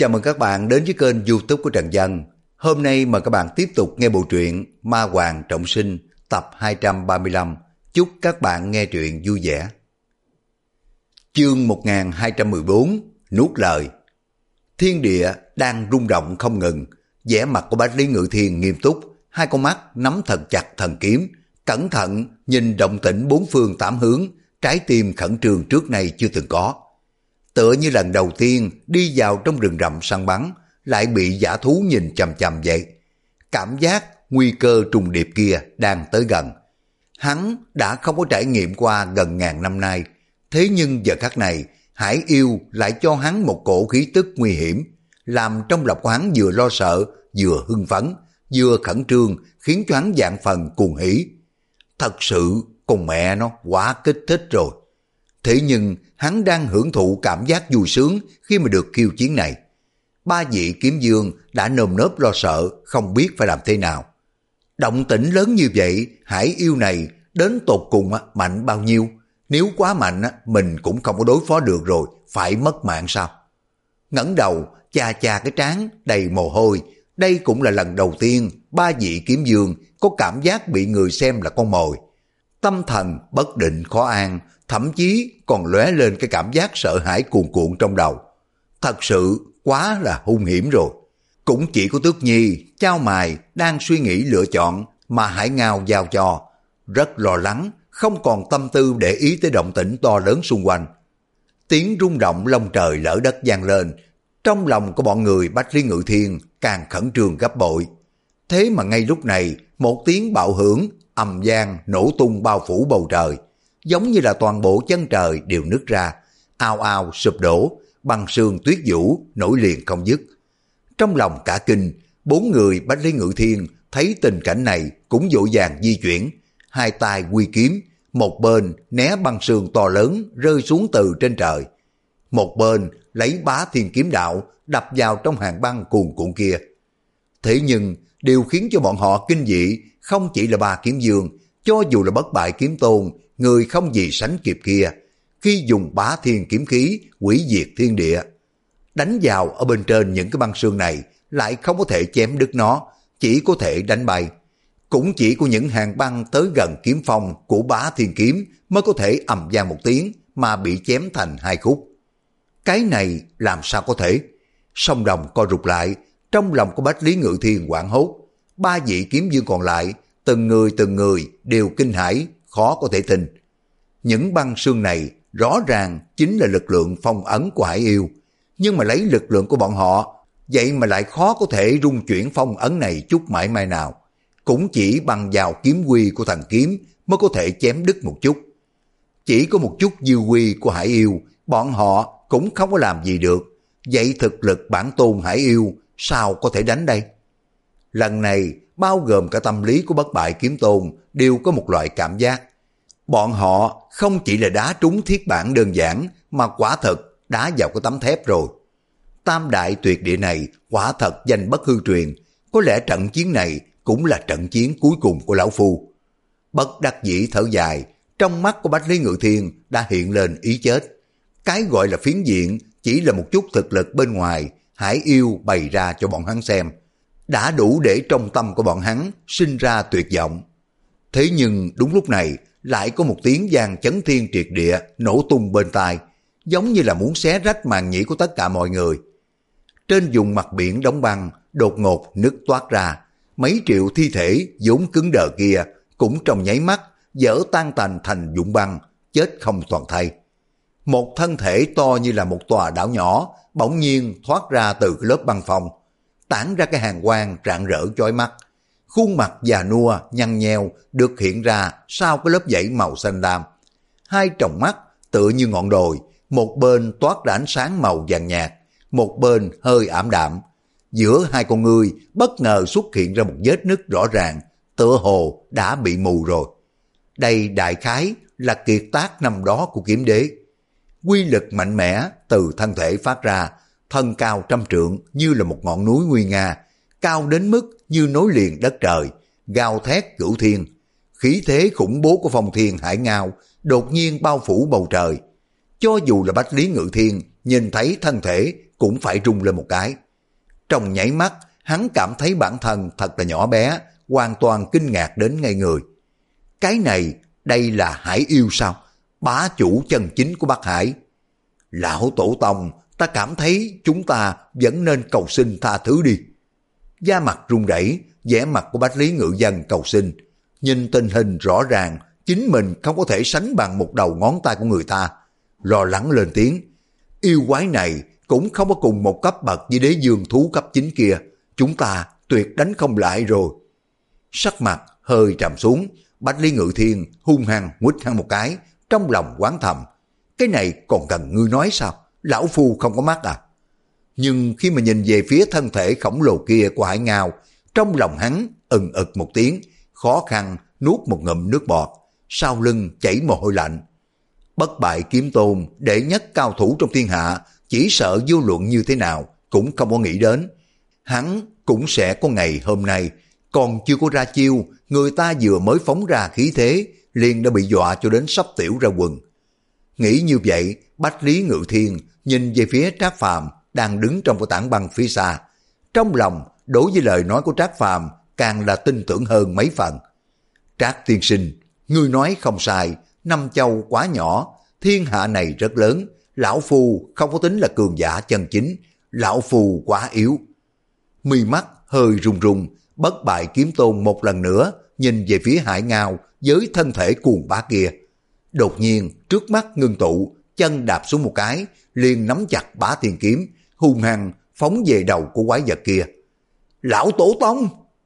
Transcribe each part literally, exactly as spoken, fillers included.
Chào mừng các bạn đến với kênh YouTube của Trần Dân. Hôm nay mời các bạn tiếp tục nghe bộ truyện Ma Hoàng Trọng Sinh tập hai trăm ba mươi lăm. Chúc các bạn nghe truyện vui vẻ. Chương một nghìn hai trăm mười bốn, nuốt lời. Thiên địa đang rung động không ngừng, vẻ mặt của Bách Lý Ngự Thiên nghiêm túc, hai con mắt nắm thật chặt thần kiếm, cẩn thận nhìn động tĩnh bốn phương tám hướng, trái tim khẩn trương trước nay chưa từng có. Tựa như lần đầu tiên đi vào trong rừng rậm săn bắn, lại bị dã thú nhìn chằm chằm vậy. Cảm giác nguy cơ trùng điệp kia đang tới gần. Hắn đã không có trải nghiệm qua gần ngàn năm nay, thế nhưng giờ khắc này, hải yêu lại cho hắn một cổ khí tức nguy hiểm, làm trong lòng của hắn vừa lo sợ, vừa hưng phấn, vừa khẩn trương, khiến cho hắn vạn phần cuồng hỉ. Thật sự, con mẹ nó quá kích thích rồi. Thế nhưng hắn đang hưởng thụ cảm giác vui sướng khi mà được khiêu chiến này. Ba vị kiếm dương đã nơm nớp lo sợ, không biết phải làm thế nào. Động tĩnh lớn như vậy, hải yêu này đến tột cùng mạnh bao nhiêu? Nếu quá mạnh mình cũng không có đối phó được rồi, phải mất mạng sao? Ngẩng đầu, chà chà cái trán đầy mồ hôi. Đây cũng là lần đầu tiên ba vị kiếm dương có cảm giác bị người xem là con mồi. Tâm thần bất định khó an, thậm chí còn lóe lên cái cảm giác sợ hãi cuồn cuộn trong đầu. Thật sự quá là hung hiểm rồi. Cũng chỉ có Tước Nhi, chao mài đang suy nghĩ lựa chọn mà Hải Ngao giao cho. Rất lo lắng, không còn tâm tư để ý tới động tĩnh to lớn xung quanh. Tiếng rung động lông trời lỡ đất vang lên, trong lòng của bọn người Bách Lý Ngự Thiên càng khẩn trương gấp bội. Thế mà ngay lúc này, một tiếng bạo hưởng ầm vang nổ tung bao phủ bầu trời, giống như là toàn bộ chân trời đều nứt ra, ào ào sụp đổ, băng sương tuyết vũ nổi liền không dứt. Trong lòng cả kinh, bốn người Bách Lý Ngự Thiên thấy tình cảnh này cũng vội vàng di chuyển, hai tay huy kiếm, một bên né băng sương to lớn rơi xuống từ trên trời, một bên lấy Bá Thiên Kiếm Đạo đập vào trong hàng băng cuồn cuộn kia. Thế nhưng điều khiến cho bọn họ kinh dị không chỉ là ba kiếm dương, cho dù là bất bại kiếm tôn, người không gì sánh kịp kia, khi dùng Bá Thiên kiếm khí hủy diệt thiên địa, đánh vào ở bên trên những cái băng sương này lại không có thể chém đứt nó, chỉ có thể đánh bay. Cũng chỉ có những hàng băng tới gần kiếm phong của Bá Thiên kiếm mới có thể ầm vang một tiếng mà bị chém thành hai khúc. Cái này làm sao có thể? Song đồng co rụt lại, trong lòng của Bách Lý Ngự Thiên hoảng hốt. Ba vị kiếm dương còn lại, từng người từng người đều kinh hãi, khó có thể tin. Những băng sương này rõ ràng chính là lực lượng phong ấn của hải yêu, nhưng mà lấy lực lượng của bọn họ, vậy mà lại khó có thể rung chuyển phong ấn này chút mãi mai nào. Cũng chỉ bằng vào kiếm quy của thần kiếm mới có thể chém đứt một chút. Chỉ có một chút dư quy của hải yêu, bọn họ cũng không có làm gì được. Vậy thực lực bản tôn hải yêu sao có thể đánh đây? Lần này bao gồm cả tâm lý của bất bại kiếm tôn đều có một loại cảm giác. Bọn họ không chỉ là đá trúng thiết bản đơn giản mà quả thật đá vào cái tấm thép rồi. Tam đại tuyệt địa này quả thật danh bất hư truyền, có lẽ trận chiến này cũng là trận chiến cuối cùng của lão phu. Bất đắc dĩ thở dài, trong mắt của Bách Lý Ngự Thiên đã hiện lên ý chết. Cái gọi là phiến diện chỉ là một chút thực lực bên ngoài hải yêu bày ra cho bọn hắn xem, đã đủ để trong tâm của bọn hắn sinh ra tuyệt vọng. Thế nhưng đúng lúc này lại có một tiếng vang chấn thiên triệt địa nổ tung bên tai, giống như là muốn xé rách màng nhĩ của tất cả mọi người. Trên vùng mặt biển đóng băng đột ngột nứt toát ra, mấy triệu thi thể vốn cứng đờ kia cũng trong nháy mắt vỡ tan tành thành vụn băng, chết không toàn thây. Một thân thể to như là một tòa đảo nhỏ bỗng nhiên thoát ra từ cái lớp băng phong, tản ra cái hàng quang rạng rỡ chói mắt. Khuôn mặt già nua nhăn nheo được hiện ra sau cái lớp vảy màu xanh lam. Hai tròng mắt tựa như ngọn đồi, một bên toát ra ánh sáng màu vàng nhạt, một bên hơi ảm đạm. Giữa hai con ngươi bất ngờ xuất hiện ra một vết nứt rõ ràng, tựa hồ đã bị mù rồi. Đây đại khái là kiệt tác năm đó của kiếm đế. Quy lực mạnh mẽ từ thân thể phát ra, thân cao trăm trượng như là một ngọn núi nguy nga, cao đến mức như nối liền đất trời, gào thét cửu thiên. Khí thế khủng bố của phong thiên hải ngao đột nhiên bao phủ bầu trời. Cho dù là Bách Lý Ngự Thiên nhìn thấy thân thể cũng phải rung lên một cái. Trong nháy mắt, hắn cảm thấy bản thân thật là nhỏ bé, hoàn toàn kinh ngạc đến ngây người. Cái này, đây là hải yêu sao? Bá chủ chân chính của Bắc Hải. Lão tổ tông, ta cảm thấy chúng ta vẫn nên cầu xin tha thứ đi. Da mặt run rẩy, vẻ mặt của Bách Lý Ngự Dân cầu xin. Nhìn tình hình rõ ràng, chính mình không có thể sánh bằng một đầu ngón tay của người ta. Lo lắng lên tiếng. Yêu quái này cũng không có cùng một cấp bậc với đế dương thú cấp chín kia. Chúng ta tuyệt đánh không lại rồi. Sắc mặt hơi trầm xuống, Bách Lý Ngự Thiên hung hăng quýt hắn một cái, trong lòng oán thầm. Cái này còn cần ngươi nói sao? Lão phu không có mắt à? Nhưng khi mà nhìn về phía thân thể khổng lồ kia của Hải Ngao, trong lòng hắn ừng ực một tiếng, khó khăn nuốt một ngụm nước bọt, sau lưng chảy mồ hôi lạnh. Bất bại kiếm tôn, đệ nhất cao thủ trong thiên hạ, chỉ sợ vô luận như thế nào cũng không có nghĩ đến. Hắn cũng sẽ có ngày hôm nay, còn chưa có ra chiêu, người ta vừa mới phóng ra khí thế, liền đã bị dọa cho đến sắp tiểu ra quần. Nghĩ như vậy, Bách Lý Ngự Thiên nhìn về phía Trác Phàm đang đứng trong cái tảng băng phía xa. Trong lòng, đối với lời nói của Trác Phàm càng là tin tưởng hơn mấy phần. Trác tiên sinh, ngươi nói không sai, Năm Châu quá nhỏ, thiên hạ này rất lớn, lão phu không có tính là cường giả chân chính, lão phu quá yếu. Mi mắt hơi run run, Bất bại kiếm tôn một lần nữa nhìn về phía Hải Ngao với thân thể cuồng bá kia. Đột nhiên trước mắt ngưng tụ, chân đạp xuống một cái, liền nắm chặt Bá Thiên kiếm, hung hăng phóng về đầu của quái vật kia. Lão tổ tông!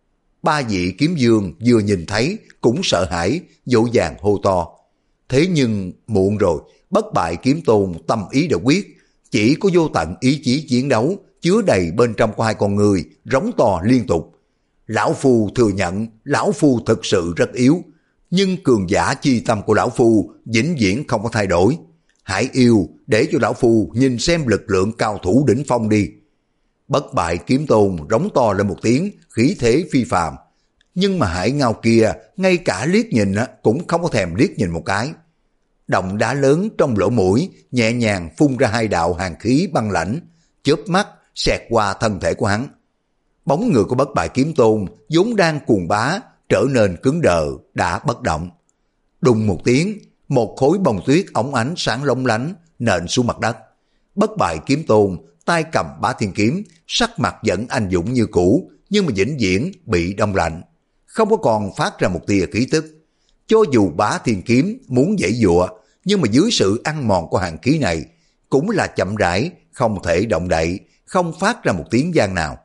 Ba vị kiếm dương vừa nhìn thấy cũng sợ hãi, vội vàng hô to. Thế nhưng muộn rồi, Bất bại kiếm tôn tâm ý đã quyết, chỉ có vô tận ý chí chiến đấu chứa đầy bên trong của hai con người, rống to liên tục. Lão phu thừa nhận, lão phu thực sự rất yếu, nhưng cường giả chi tâm của lão phu vĩnh viễn không có thay đổi. Hãy yêu để cho lão phu nhìn xem lực lượng cao thủ đỉnh phong đi. Bất bại kiếm tôn rống to lên một tiếng, khí thế phi phàm. Nhưng mà Hải Ngao kia ngay cả liếc nhìn cũng không có thèm liếc nhìn một cái. Động đá lớn trong lỗ mũi nhẹ nhàng phun ra hai đạo hàn khí băng lãnh, chớp mắt xẹt qua thân thể của hắn. Bóng người của Bất bại kiếm tôn vốn đang cuồng bá trở nên cứng đờ, đã bất động. Đùng một tiếng, một khối bông tuyết óng ánh sáng lóng lánh nện xuống mặt đất. Bất bại kiếm tôn tay cầm Bá Thiên kiếm, sắc mặt vẫn anh dũng như cũ, nhưng mà vĩnh viễn bị đông lạnh, không có còn phát ra một tia khí tức. Cho dù Bá Thiên kiếm muốn giãy giụa, nhưng mà dưới sự ăn mòn của hàn khí này, cũng là chậm rãi, không thể động đậy, không phát ra một tiếng vang nào.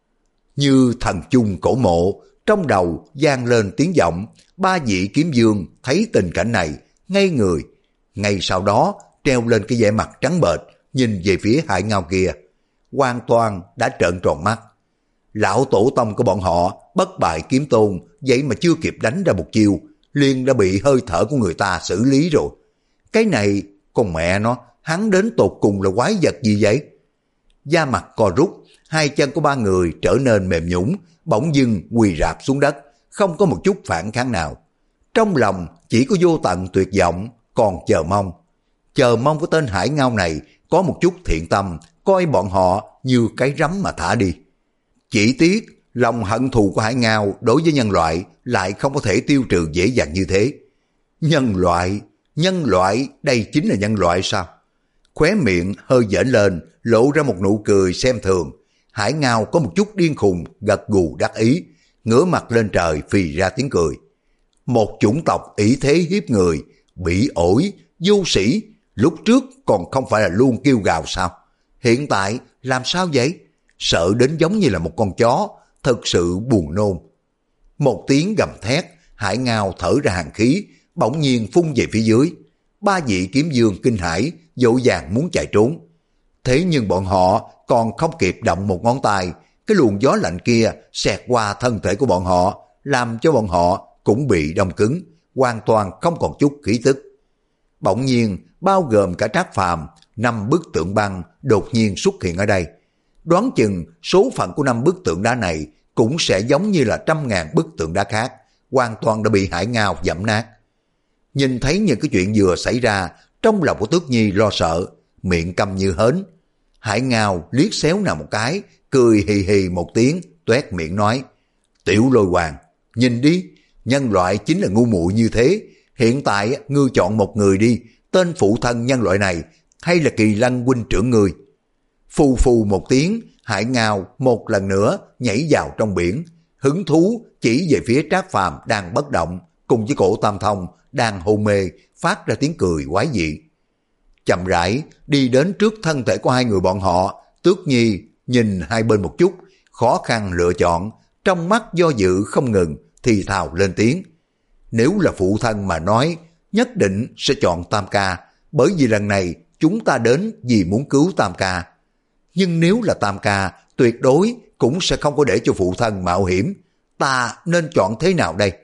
Như thần chung cổ mộ, trong đầu vang lên tiếng vọng. Ba vị kiếm dương thấy tình cảnh này, ngây người. Ngay sau đó treo lên cái vẻ mặt trắng bệch, nhìn về phía Hải Ngao kia, hoàn toàn đã trợn tròn mắt. Lão tổ tông của bọn họ, Bất bại kiếm tôn, vậy mà chưa kịp đánh ra một chiêu, liền đã bị hơi thở của người ta xử lý rồi. Cái này, con mẹ nó, hắn đến tột cùng là quái vật gì vậy? Da mặt co rút, hai chân của ba người trở nên mềm nhũn, bỗng dưng quỳ rạp xuống đất, không có một chút phản kháng nào. Trong lòng chỉ có vô tận tuyệt vọng, còn chờ mong. Chờ mong của tên Hải Ngao này có một chút thiện tâm, coi bọn họ như cái rắm mà thả đi. Chỉ tiếc, lòng hận thù của Hải Ngao đối với nhân loại lại không có thể tiêu trừ dễ dàng như thế. Nhân loại, nhân loại, đây chính là nhân loại sao? Khóe miệng hơi dễn lên, lộ ra một nụ cười xem thường. Hải Ngao có một chút điên khùng, gật gù đắc ý, ngửa mặt lên trời phì ra tiếng cười. Một chủng tộc ỷ thế hiếp người, bỉ ổi, vô sĩ, lúc trước còn không phải là luôn kêu gào sao? Hiện tại làm sao vậy? Sợ đến giống như là một con chó, thật sự buồn nôn. Một tiếng gầm thét, Hải Ngao thở ra hàn khí, bỗng nhiên phun về phía dưới. Ba vị kiếm dương kinh hãi, vội vàng muốn chạy trốn. Thế nhưng bọn họ còn không kịp động một ngón tay, cái luồng gió lạnh kia xẹt qua thân thể của bọn họ, làm cho bọn họ cũng bị đông cứng, hoàn toàn không còn chút khí tức. Bỗng nhiên, bao gồm cả Trác Phàm, năm bức tượng băng đột nhiên xuất hiện ở đây. Đoán chừng số phận của năm bức tượng đá này cũng sẽ giống như là trăm ngàn bức tượng đá khác, hoàn toàn đã bị Hải Ngao dẫm nát. Nhìn thấy những cái chuyện vừa xảy ra, trong lòng của Tước Nhi lo sợ, miệng câm như hến. Hải Ngao liếc xéo nào một cái, cười hì hì một tiếng, toét miệng nói, Tiểu Lôi Hoàng, nhìn đi, nhân loại chính là ngu muội như thế, hiện tại ngươi chọn một người đi, tên phụ thân nhân loại này, hay là Kỳ Lân huynh trưởng ngươi. Phù phù một tiếng, Hải Ngao một lần nữa nhảy vào trong biển, hứng thú chỉ về phía Trác Phàm đang bất động, cùng với Cổ Tam Thông đang hôn mê, phát ra tiếng cười quái dị. Chậm rãi đi đến trước thân thể của hai người bọn họ, Tước Nhi nhìn hai bên một chút, khó khăn lựa chọn, trong mắt do dự không ngừng, thì thào lên tiếng. Nếu là phụ thân mà nói, nhất định sẽ chọn Tam Ca, bởi vì lần này chúng ta đến vì muốn cứu Tam Ca. Nhưng nếu là Tam Ca, tuyệt đối cũng sẽ không có để cho phụ thân mạo hiểm. Ta nên chọn thế nào đây?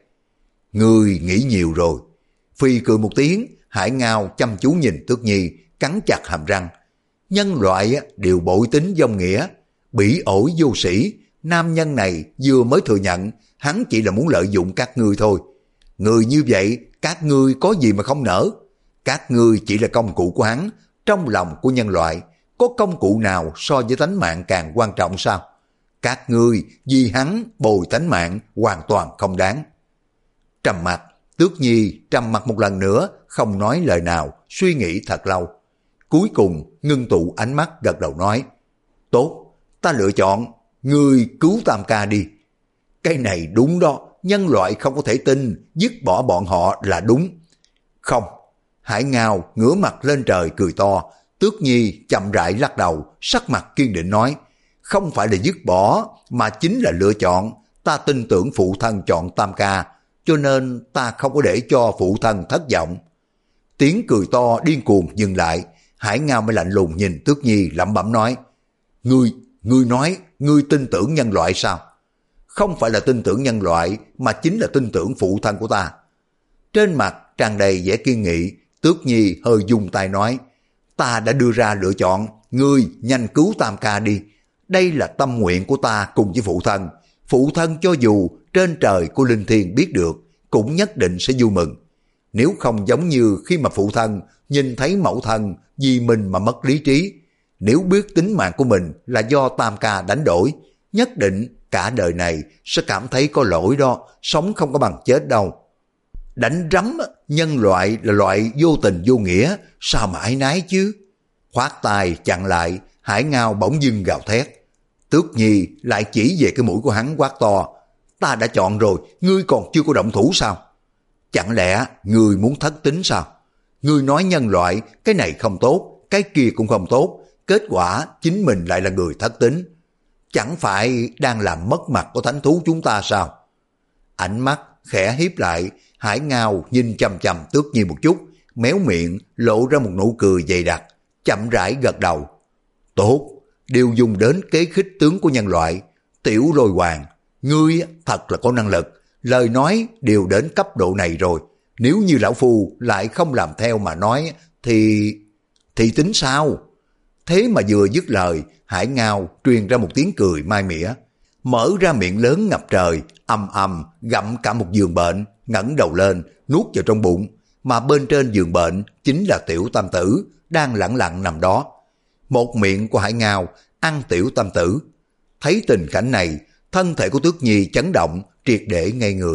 Ngươi nghĩ nhiều rồi. Phi cười một tiếng, Hải Ngao chăm chú nhìn Tước Nhi, cắn chặt hàm răng. Nhân loại đều bội tính vong nghĩa, bỉ ổi vô sĩ. Nam nhân này vừa mới thừa nhận hắn chỉ là muốn lợi dụng các ngươi thôi. Người như vậy các ngươi có gì mà không nỡ? Các ngươi chỉ là công cụ của hắn. Trong lòng của nhân loại có công cụ nào so với tánh mạng càng quan trọng sao? Các ngươi vì hắn bồi tánh mạng hoàn toàn không đáng. Trầm mặt, Tước Nhi trầm mặt một lần nữa, không nói lời nào, suy nghĩ thật lâu. Cuối cùng ngưng tụ ánh mắt gật đầu nói, tốt, ta lựa chọn, ngươi cứu Tam Ca đi. Cái này đúng đó, nhân loại không có thể tin, dứt bỏ bọn họ là đúng. Không, Hải Ngao ngửa mặt lên trời cười to. Tước Nhi chậm rãi lắc đầu, sắc mặt kiên định nói, không phải là dứt bỏ, mà chính là lựa chọn. Ta tin tưởng phụ thân chọn Tam Ca, cho nên ta không có để cho phụ thân thất vọng. Tiếng cười to điên cuồng dừng lại, Hải Ngao mới lạnh lùng nhìn Tước Nhi lẩm bẩm nói, Ngươi, ngươi nói, ngươi tin tưởng nhân loại sao? Không phải là tin tưởng nhân loại, mà chính là tin tưởng phụ thân của ta. Trên mặt tràn đầy vẻ kiên nghị, Tước Nhi hơi dùng tay nói, ta đã đưa ra lựa chọn, ngươi nhanh cứu Tam Ca đi. Đây là tâm nguyện của ta cùng với phụ thân. Phụ thân cho dù trên trời của Linh Thiên biết được, cũng nhất định sẽ vui mừng. Nếu không giống như khi mà phụ thân nhìn thấy mẫu thân vì mình mà mất lý trí. Nếu biết tính mạng của mình là do Tam Ca đánh đổi, nhất định cả đời này sẽ cảm thấy có lỗi đó, sống không có bằng chết đâu. Đánh rắm, nhân loại là loại vô tình vô nghĩa, sao mà ái nái chứ? Khoát tay chặn lại, Hải Ngao bỗng dưng gào thét. Tước Nhi lại chỉ về cái mũi của hắn quát to, ta đã chọn rồi, ngươi còn chưa có động thủ sao? Chẳng lẽ ngươi muốn thất tính sao? Ngươi nói nhân loại, cái này không tốt, cái kia cũng không tốt, kết quả chính mình lại là người thất tính. Chẳng phải đang làm mất mặt của thánh thú chúng ta sao? Ánh mắt khẽ hiếp lại, Hải Ngao nhìn chằm chằm Tước Nhi một chút, méo miệng lộ ra một nụ cười dày đặc, chậm rãi gật đầu. Tốt, đều dùng đến kế khích tướng của nhân loại. Tiểu Lôi Hoàng, ngươi thật là có năng lực, lời nói đều đến cấp độ này rồi. Nếu như lão phu lại không làm theo mà nói, thì... thì tính sao? Thế mà vừa dứt lời, Hải Ngao truyền ra một tiếng cười mai mỉa, mở ra miệng lớn ngập trời, ầm ầm gặm cả một giường bệnh, ngẩng đầu lên nuốt vào trong bụng, mà bên trên giường bệnh chính là Tiểu Tam Tử đang lẳng lặng nằm đó. Một miệng của Hải Ngao ăn Tiểu Tam Tử. Thấy tình cảnh này, thân thể của Tước Nhi chấn động, triệt để ngây người.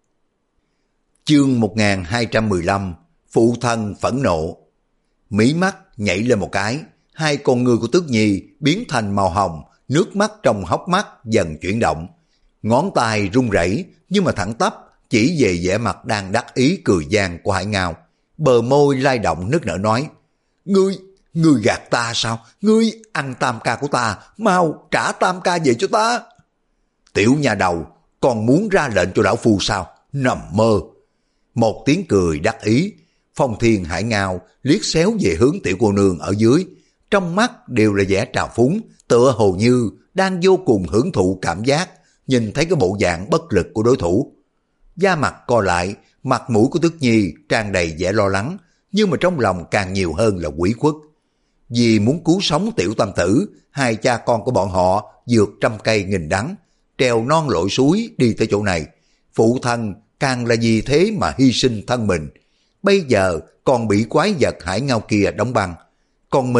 Chương một nghìn hai trăm mười lăm, phụ thân phẫn nộ. Mí mắt nhảy lên một cái, hai con ngươi của Tước Nhi biến thành màu hồng, nước mắt trong hốc mắt dần chuyển động. Ngón tay run rẩy nhưng mà thẳng tắp chỉ về vẻ mặt đang đắc ý cười gian của Hải Ngao. Bờ môi lay động nức nở nói, Ngươi, ngươi gạt ta sao? Ngươi ăn Tam Ca của ta, mau trả Tam Ca về cho ta. Tiểu nhà đầu, còn muốn ra lệnh cho lão phu sao? Nằm mơ. Một tiếng cười đắc ý, Phong Thiên Hải Ngao liếc xéo về hướng tiểu cô nương ở dưới, trong mắt đều là vẻ trào phúng, tựa hồ như đang vô cùng hưởng thụ cảm giác nhìn thấy cái bộ dạng bất lực của đối thủ. Da mặt co lại, mặt mũi của Tước Nhi tràn đầy vẻ lo lắng, nhưng mà trong lòng càng nhiều hơn là ủy khuất. Vì muốn cứu sống Tiểu Tam Tử, hai cha con của bọn họ vượt trăm cây nghìn đắng, trèo non lội suối đi tới chỗ này. Phụ thân càng là vì thế mà hy sinh thân mình, bây giờ còn bị quái vật Hải Ngao kia đóng băng. Còn mình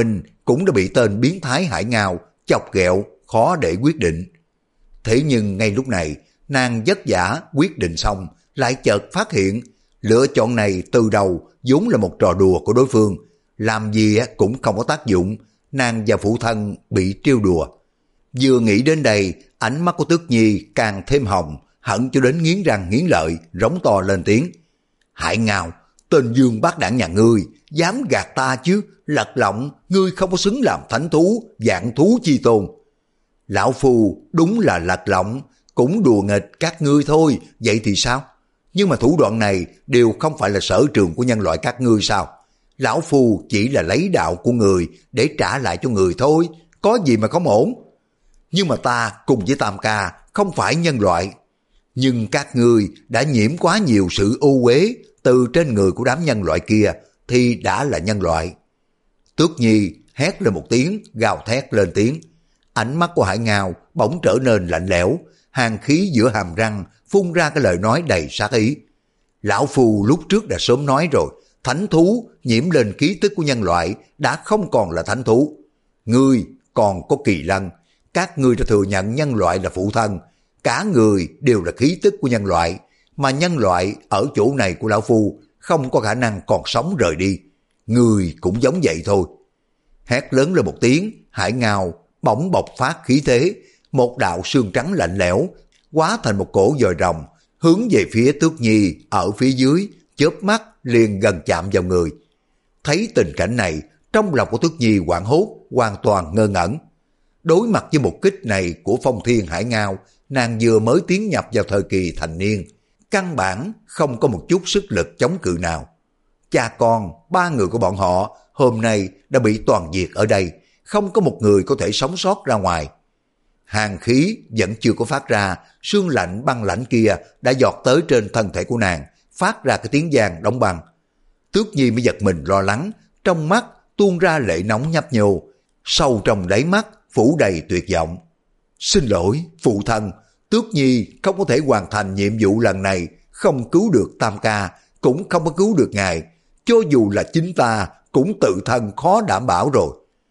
cũng đã bị tên biến thái Hải Ngao chọc ghẹo, khó để quyết định. Thế nhưng ngay lúc này, nàng vất vả quyết định xong, lại chợt phát hiện lựa chọn này từ đầu vốn là một trò đùa của đối phương, làm gì cũng không có tác dụng, nàng và phụ thân bị trêu đùa. Vừa nghĩ đến đây, ánh mắt của Tước Nhi càng thêm hồng, hận cho đến nghiến răng nghiến lợi, rống to lên tiếng. Hải Ngao, tên Dương bác đảng nhà ngươi, dám gạt ta chứ, lật lọng, ngươi không có xứng làm thánh thú, vạn thú chi tôn. Lão Phu đúng là lật lọng, cũng đùa nghịch các ngươi thôi, vậy thì sao? Nhưng mà thủ đoạn này đều không phải là sở trường của nhân loại các ngươi sao? Lão Phu chỉ là lấy đạo của người để trả lại cho người thôi, có gì mà không ổn. Nhưng mà ta cùng với Tam Ca không phải nhân loại. Nhưng các ngươi đã nhiễm quá nhiều sự ô uế từ trên người của đám nhân loại kia thì đã là nhân loại. Tước Nhi hét lên một tiếng, gào thét lên tiếng. Ánh mắt của Hải Ngao bỗng trở nên lạnh lẽo, hàn khí giữa hàm răng phun ra cái lời nói đầy sát ý. Lão Phu lúc trước đã sớm nói rồi, thánh thú nhiễm lên khí tức của nhân loại đã không còn là thánh thú. Ngươi còn có Kỳ Lân, các ngươi đã thừa nhận nhân loại là phụ thân, cả người đều là khí tức của nhân loại, mà nhân loại ở chỗ này của Lão Phu không có khả năng còn sống rời đi. Ngươi cũng giống vậy thôi. Hét lớn lên một tiếng, Hải Ngao bỗng bộc phát khí thế, một đạo sương trắng lạnh lẽo hóa thành một cổ dòi rồng hướng về phía Tước Nhi ở phía dưới, chớp mắt liền gần chạm vào người. Thấy tình cảnh này, trong lòng của Tước Nhi hoảng hốt, hoàn toàn ngơ ngẩn. Đối mặt với một kích này của Phong Thiên Hải Ngao, nàng vừa mới tiến nhập vào thời kỳ thành niên, căn bản không có một chút sức lực chống cự nào. Cha con, ba người của bọn họ hôm nay đã bị toàn diệt ở đây, không có một người có thể sống sót ra ngoài. Hàn khí vẫn chưa có phát ra, sương lạnh băng lãnh kia đã giọt tới trên thân thể của nàng, phát ra cái tiếng vang đóng băng. Tước Nhi mới giật mình lo lắng, trong mắt tuôn ra lệ nóng nhấp nhô, sâu trong đáy mắt phủ đầy tuyệt vọng. Xin lỗi, phụ thân, Tước Nhi không có thể hoàn thành nhiệm vụ lần này, không cứu được Tam Ca, cũng không có cứu được ngài, cho dù là chính ta cũng tự thân khó đảm bảo rồi.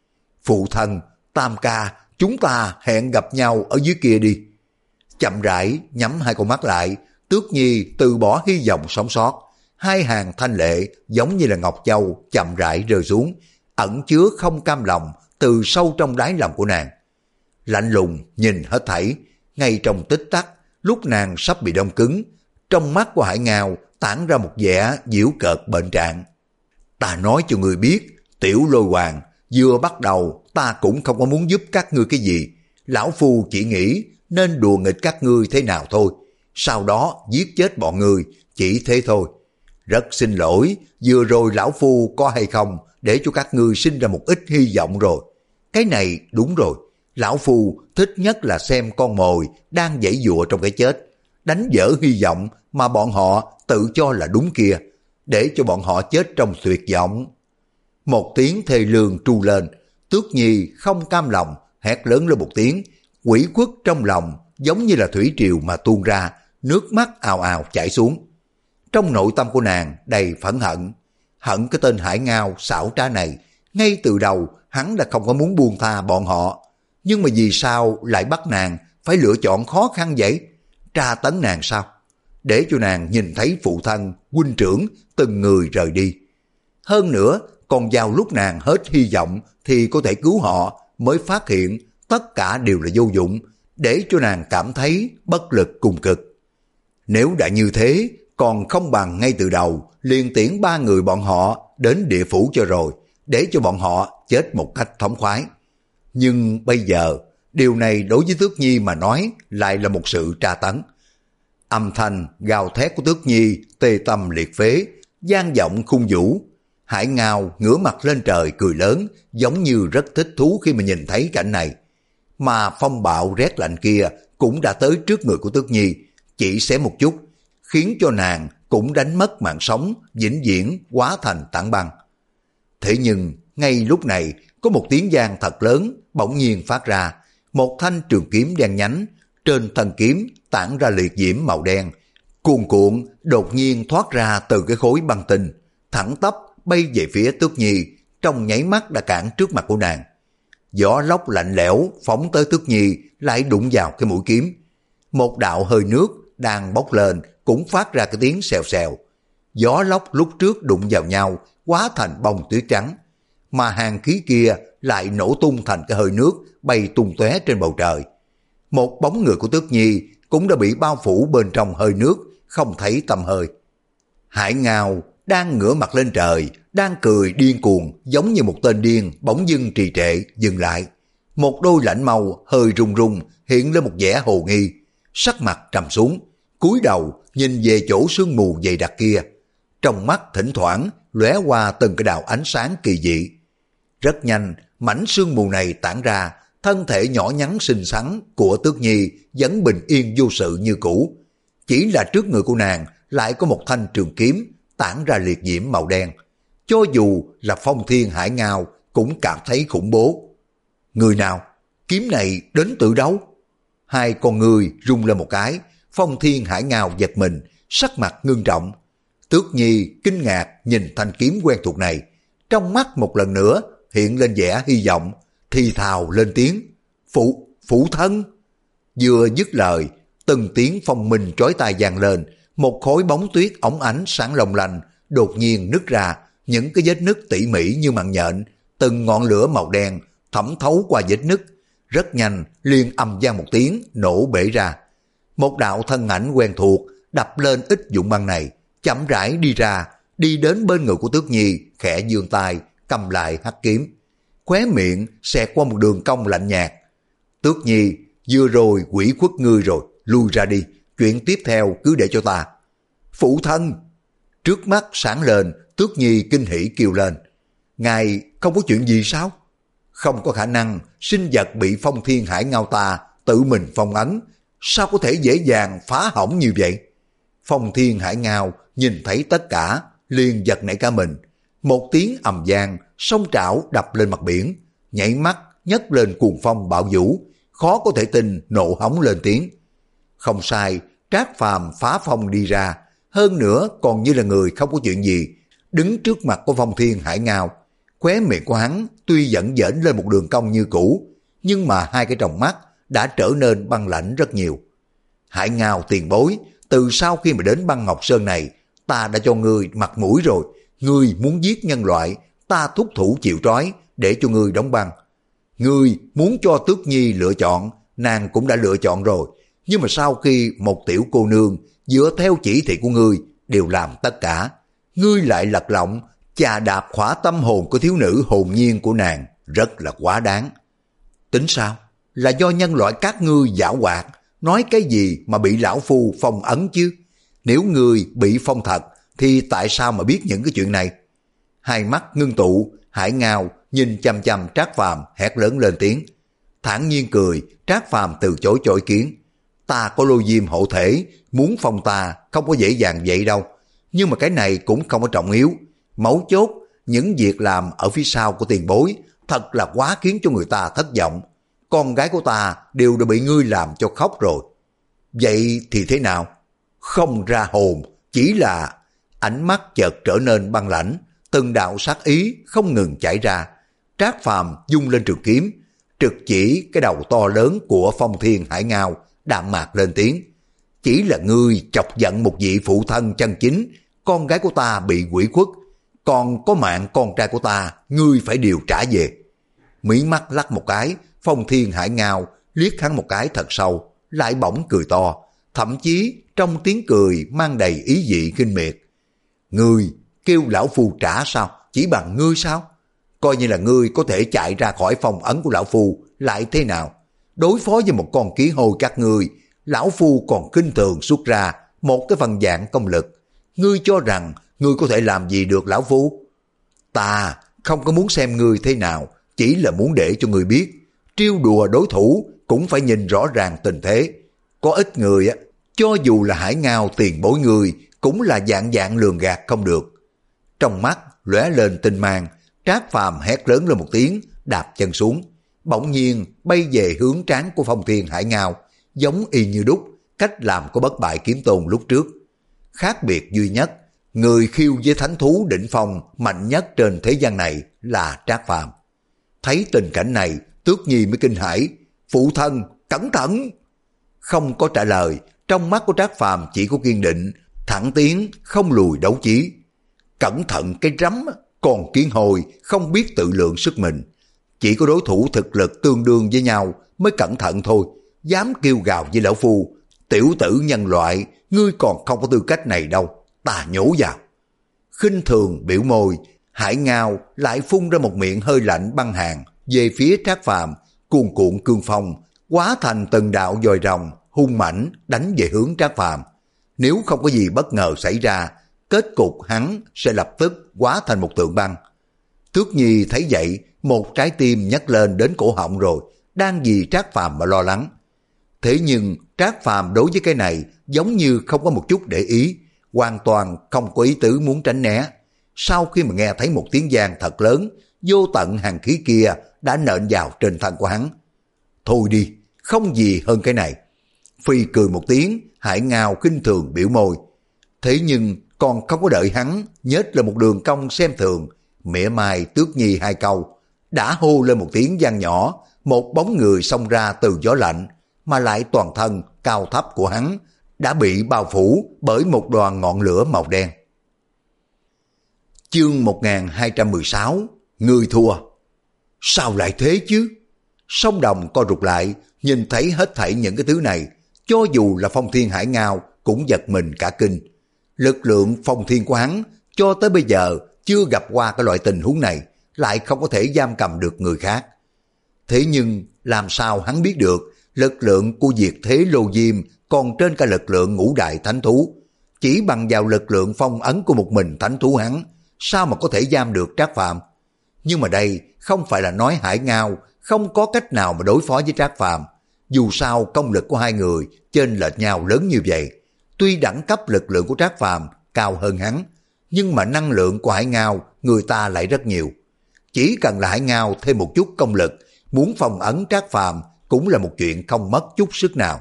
Phụ thân, Tam Ca, chúng ta hẹn gặp nhau ở dưới kia đi. Chậm rãi nhắm hai con mắt lại, Tước Nhi từ bỏ hy vọng sống sót, hai hàng thanh lệ giống như là ngọc châu chậm rãi rơi xuống, ẩn chứa không cam lòng từ sâu trong đáy lòng của nàng. Lạnh lùng nhìn hết thảy, ngay trong tích tắc, lúc nàng sắp bị đông cứng, trong mắt của Hải Ngao tản ra một vẻ giễu cợt bệnh trạng. Ta nói cho người biết, Tiểu Lôi Hoàng, vừa bắt đầu ta cũng không có muốn giúp các ngươi cái gì, Lão Phu chỉ nghĩ nên đùa nghịch các ngươi thế nào thôi, sau đó giết chết bọn ngươi, chỉ thế thôi. Rất xin lỗi, vừa rồi Lão Phu có hay không để cho các ngươi sinh ra một ít hy vọng rồi. Cái này đúng rồi, Lão Phu thích nhất là xem con mồi đang giãy giụa trong cái chết, đánh vỡ hy vọng mà bọn họ tự cho là đúng kia, để cho bọn họ chết trong tuyệt vọng. Một tiếng thê lương tru lên, Tước Nhi không cam lòng, hét lớn lên một tiếng, quỷ khuất trong lòng giống như là thủy triều mà tuôn ra, nước mắt ào ào chảy xuống. Trong nội tâm của nàng đầy phẫn hận, hận cái tên Hải Ngao xảo trá này, ngay từ đầu hắn đã không có muốn buông tha bọn họ, nhưng mà vì sao lại bắt nàng phải lựa chọn khó khăn vậy? Tra tấn nàng sao? Để cho nàng nhìn thấy phụ thân, huynh trưởng từng người rời đi. Hơn nữa, còn vào lúc nàng hết hy vọng thì có thể cứu họ, mới phát hiện tất cả đều là vô dụng, để cho nàng cảm thấy bất lực cùng cực. Nếu đã như thế, còn không bằng ngay từ đầu liền tiễn ba người bọn họ đến địa phủ cho rồi, để cho bọn họ chết một cách thống khoái. Nhưng bây giờ, điều này đối với Tước Nhi mà nói lại là một sự tra tấn. Âm thanh gào thét của Tước Nhi tê tâm liệt phế, vang vọng khung vũ. Hải Ngao ngửa mặt lên trời cười lớn, giống như rất thích thú khi mà nhìn thấy cảnh này. Mà phong bạo rét lạnh kia cũng đã tới trước người của Tước Nhi, chỉ xé một chút, khiến cho nàng cũng đánh mất mạng sống, vĩnh viễn hóa thành tảng băng. Thế nhưng, ngay lúc này, có một tiếng vang thật lớn bỗng nhiên phát ra, một thanh trường kiếm đen nhánh, trên thân kiếm tản ra liệt diễm màu đen, cuồn cuộn đột nhiên thoát ra từ cái khối băng tinh, thẳng tắp bay về phía Tước Nhi, trong nháy mắt đã cản trước mặt của nàng. Gió lốc lạnh lẽo phóng tới Tước Nhi lại đụng vào cái mũi kiếm. Một đạo hơi nước đang bốc lên cũng phát ra cái tiếng xèo xèo. Gió lốc lúc trước đụng vào nhau hóa thành bông tuyết trắng, mà hàng khí kia lại nổ tung thành cái hơi nước bay tung tóe trên bầu trời. Một bóng người của Tước Nhi cũng đã bị bao phủ bên trong hơi nước, không thấy tăm hơi. Hải Ngao đang ngửa mặt lên trời, đang cười điên cuồng giống như một tên điên, bỗng dưng trì trệ dừng lại. Một đôi lãnh mâu hơi rung rung hiện lên một vẻ hồ nghi, sắc mặt trầm xuống, cúi đầu nhìn về chỗ sương mù dày đặc kia. Trong mắt thỉnh thoảng lóe qua từng cái đạo ánh sáng kỳ dị. Rất nhanh, mảnh sương mù này tản ra, thân thể nhỏ nhắn xinh xắn của Tước Nhi vẫn bình yên vô sự như cũ. Chỉ là trước người của nàng lại có một thanh trường kiếm tản ra liệt diễm màu đen. Cho dù là Phong Thiên Hải Ngao cũng cảm thấy khủng bố. Người nào? Kiếm này đến từ đâu? Hai con người rung lên một cái, Phong Thiên Hải Ngao giật mình, sắc mặt ngưng trọng. Tước Nhi kinh ngạc nhìn thanh kiếm quen thuộc này, trong mắt một lần nữa hiện lên vẻ hy vọng, thì thào lên tiếng, phụ, phụ thân. Vừa dứt lời, từng tiếng phong minh chói tai vang lên, một khối bóng tuyết óng ánh sáng long lanh đột nhiên nứt ra, những cái vết nứt tỉ mỉ như mạng nhện, từng ngọn lửa màu đen thẩm thấu qua vết nứt, rất nhanh liền ầm vang một tiếng nổ bể ra. Một đạo thân ảnh quen thuộc đập lên ít dụng băng này, chậm rãi đi ra, đi đến bên người của Tước Nhi, khẽ giương tay cầm lại hắc kiếm, khóe miệng xẹt qua một đường cong lạnh nhạt. Tước Nhi, vừa rồi quỷ khuất ngươi rồi, lui ra đi, chuyện tiếp theo cứ để cho ta. Phụ thân! Trước mắt sáng lên, Tước Nhi kinh hỉ kêu lên. Ngài không có chuyện gì sao? Không có khả năng sinh vật bị Phong Thiên Hải Ngao ta tự mình phong ấn, sao có thể dễ dàng phá hỏng như vậy? Phong Thiên Hải Ngao nhìn thấy tất cả, liền giật nảy cả mình. Một tiếng ầm vang, song trảo đập lên mặt biển, nhảy mắt nhấc lên cuồng phong bạo vũ, khó có thể tin nộ hống lên tiếng. Không sai, Trác Phàm phá phong đi ra, hơn nữa còn như là người không có chuyện gì, đứng trước mặt của Phong Thiên Hải Ngao. Khóe miệng của hắn tuy vẫn dễn lên một đường cong như cũ, nhưng mà hai cái tròng mắt đã trở nên băng lãnh rất nhiều. Hải Ngao tiền bối, từ sau khi mà đến băng Ngọc Sơn này, ta đã cho ngươi mặt mũi rồi. Ngươi muốn giết nhân loại, ta thúc thủ chịu trói để cho ngươi đóng băng. Ngươi muốn cho Tước Nhi lựa chọn, nàng cũng đã lựa chọn rồi. Nhưng mà sau khi một tiểu cô nương dựa theo chỉ thị của ngươi đều làm tất cả, ngươi lại lật lọng chà đạp khỏa tâm hồn của thiếu nữ hồn nhiên của nàng, rất là quá đáng. Tính sao? Là do nhân loại các ngươi giảo hoạt, nói cái gì mà bị lão phu phong ấn chứ? Nếu ngươi bị phong thật, thì tại sao mà biết những cái chuyện này? Hai mắt ngưng tụ, Hải Ngao nhìn chăm chăm Trác Phàm hét lớn lên tiếng. Thản nhiên cười, Trác Phàm từ chối cho ý kiến. Ta có lôi diêm hộ thể, muốn phong ta không có dễ dàng vậy đâu. Nhưng mà cái này cũng không có trọng yếu. Mấu chốt, những việc làm ở phía sau của tiền bối thật là quá khiến cho người ta thất vọng. Con gái của ta đều đã bị ngươi làm cho khóc rồi. Vậy thì thế nào? Không ra hồn, chỉ là... Ánh mắt chợt trở nên băng lãnh, từng đạo sát ý không ngừng chảy ra. Trác Phàm dung lên trường kiếm, trực chỉ cái đầu to lớn của Phong Thiên Hải Ngao, đạm mạc lên tiếng. Chỉ là ngươi chọc giận một vị phụ thân chân chính, con gái của ta bị quỷ khuất, còn có mạng con trai của ta, ngươi phải điều trả về. Mí mắt lắc một cái, Phong Thiên Hải Ngao liếc hắn một cái thật sâu, lại bỗng cười to, thậm chí trong tiếng cười mang đầy ý vị khinh miệt. Ngươi kêu lão phu trả sao? Chỉ bằng ngươi sao? Coi như là ngươi có thể chạy ra khỏi phòng ấn của lão phu lại thế nào? Đối phó với một con kiến hôi các ngươi, lão phu còn kinh thường xuất ra một cái phần dạng công lực. Ngươi cho rằng ngươi có thể làm gì được lão phu? Ta không có muốn xem ngươi thế nào, chỉ là muốn để cho ngươi biết, trêu đùa đối thủ cũng phải nhìn rõ ràng tình thế. Có ít người á, cho dù là Hải Ngao tiền bối người cũng là dạng dạng lường gạt không được. Trong mắt lóe lên tinh mang, Trác Phàm hét lớn lên một tiếng, đạp chân xuống, bỗng nhiên bay về hướng trán của Phong Thiên Hải Ngao, giống y như đúc cách làm của bất bại kiếm tôn lúc trước. Khác biệt duy nhất, Người khiêu với thánh thú đỉnh phong mạnh nhất trên thế gian này là Trác Phàm. Thấy tình cảnh này, Tước Nhi mới kinh hãi, phụ thân, cẩn thận. Không có trả lời, trong mắt của Trác Phàm chỉ có kiên định, thẳng tiến, không lùi đấu chí. Cẩn thận cái rắm, còn kiến hồi không biết tự lượng sức mình. Chỉ có đối thủ thực lực tương đương với nhau mới cẩn thận thôi, dám kêu gào với lão phu. Tiểu tử nhân loại, ngươi còn không có tư cách này đâu, ta nhổ vào. Khinh thường biểu môi, Hải Ngao lại phun ra một miệng hơi lạnh băng hàn về phía Trác Phàm, cuồn cuộn cương phong, hóa thành từng đạo dòi rồng hung mãnh đánh về hướng Trác Phàm. Nếu không có gì bất ngờ xảy ra, kết cục hắn sẽ lập tức hóa thành một tượng băng. Tước Nhi thấy vậy, một trái tim nhấc lên đến cổ họng rồi, đang vì Trác Phàm mà lo lắng. Thế nhưng Trác Phàm đối với cái này giống như không có một chút để ý, hoàn toàn không có ý tứ muốn tránh né. Sau khi mà nghe thấy một tiếng vang thật lớn, vô tận hàn khí kia đã nện vào trên thân của hắn. Thôi đi, không gì hơn cái này. Phi cười một tiếng, Hải Ngao khinh thường biểu môi. Thế nhưng còn không có đợi hắn nhếch lên một đường cong xem thường, mỉa mai Tước Nhi hai câu, đã hô lên một tiếng vang nhỏ, một bóng người xông ra từ gió lạnh, mà lại toàn thân cao thấp của hắn đã bị bao phủ bởi một đoàn ngọn lửa màu đen. Chương một nghìn hai trăm mười sáu, người thua. Sao lại thế chứ? Sông Đồng co rụt lại, nhìn thấy hết thảy những cái thứ này, cho dù là Phong Thiên Hải Ngao cũng giật mình cả kinh. Lực lượng phong thiên của hắn cho tới bây giờ chưa gặp qua cái loại tình huống này, lại không có thể giam cầm được người khác. Thế nhưng làm sao hắn biết được lực lượng của Diệt Thế Lô Diêm còn trên cả lực lượng ngũ đại thánh thú? Chỉ bằng vào lực lượng phong ấn của một mình thánh thú hắn, sao mà có thể giam được Trác Phàm? Nhưng mà đây không phải là nói Hải Ngao không có cách nào mà đối phó với Trác Phàm. Dù sao công lực của hai người chênh lệch nhau lớn như vậy, tuy đẳng cấp lực lượng của Trác Phàm cao hơn hắn, nhưng mà năng lượng của Hải Ngao người ta lại rất nhiều. Chỉ cần là Hải Ngao thêm một chút công lực, muốn phong ấn Trác Phàm cũng là một chuyện không mất chút sức nào.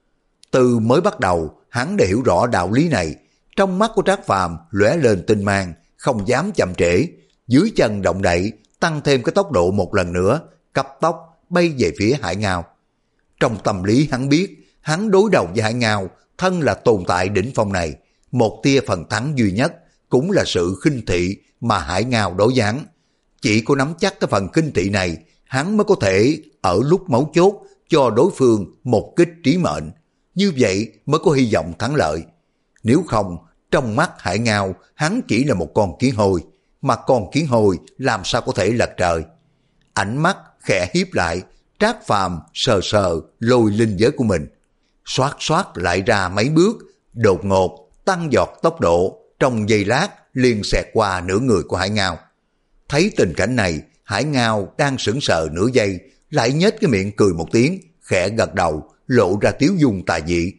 Từ mới bắt đầu, hắn đã hiểu rõ đạo lý này. Trong mắt của Trác Phàm lóe lên tinh mang, không dám chậm trễ, dưới chân động đậy, tăng thêm cái tốc độ một lần nữa, cấp tốc bay về phía Hải Ngao. Trong tâm lý hắn biết, hắn đối đầu với Hải Ngao, thân là tồn tại đỉnh phong này, một tia phần thắng duy nhất cũng là sự khinh thị mà Hải Ngao đối với hắn. Chỉ có nắm chắc cái phần khinh thị này, hắn mới có thể ở lúc mấu chốt cho đối phương một kích trí mệnh, như vậy mới có hy vọng thắng lợi. Nếu không, trong mắt Hải Ngao, hắn chỉ là một con kiến hôi, mà con kiến hôi làm sao có thể lật trời. Ánh mắt khẽ hiếp lại, Trác Phàm sờ sờ lôi linh giới của mình, xoát xoát lại ra mấy bước, đột ngột tăng giọt tốc độ, trong giây lát liền xẹt qua nửa người của Hải Ngao. Thấy tình cảnh này, Hải Ngao đang sững sờ nửa giây, lại nhếch cái miệng cười một tiếng, khẽ gật đầu, lộ ra tiếu dung tà dị.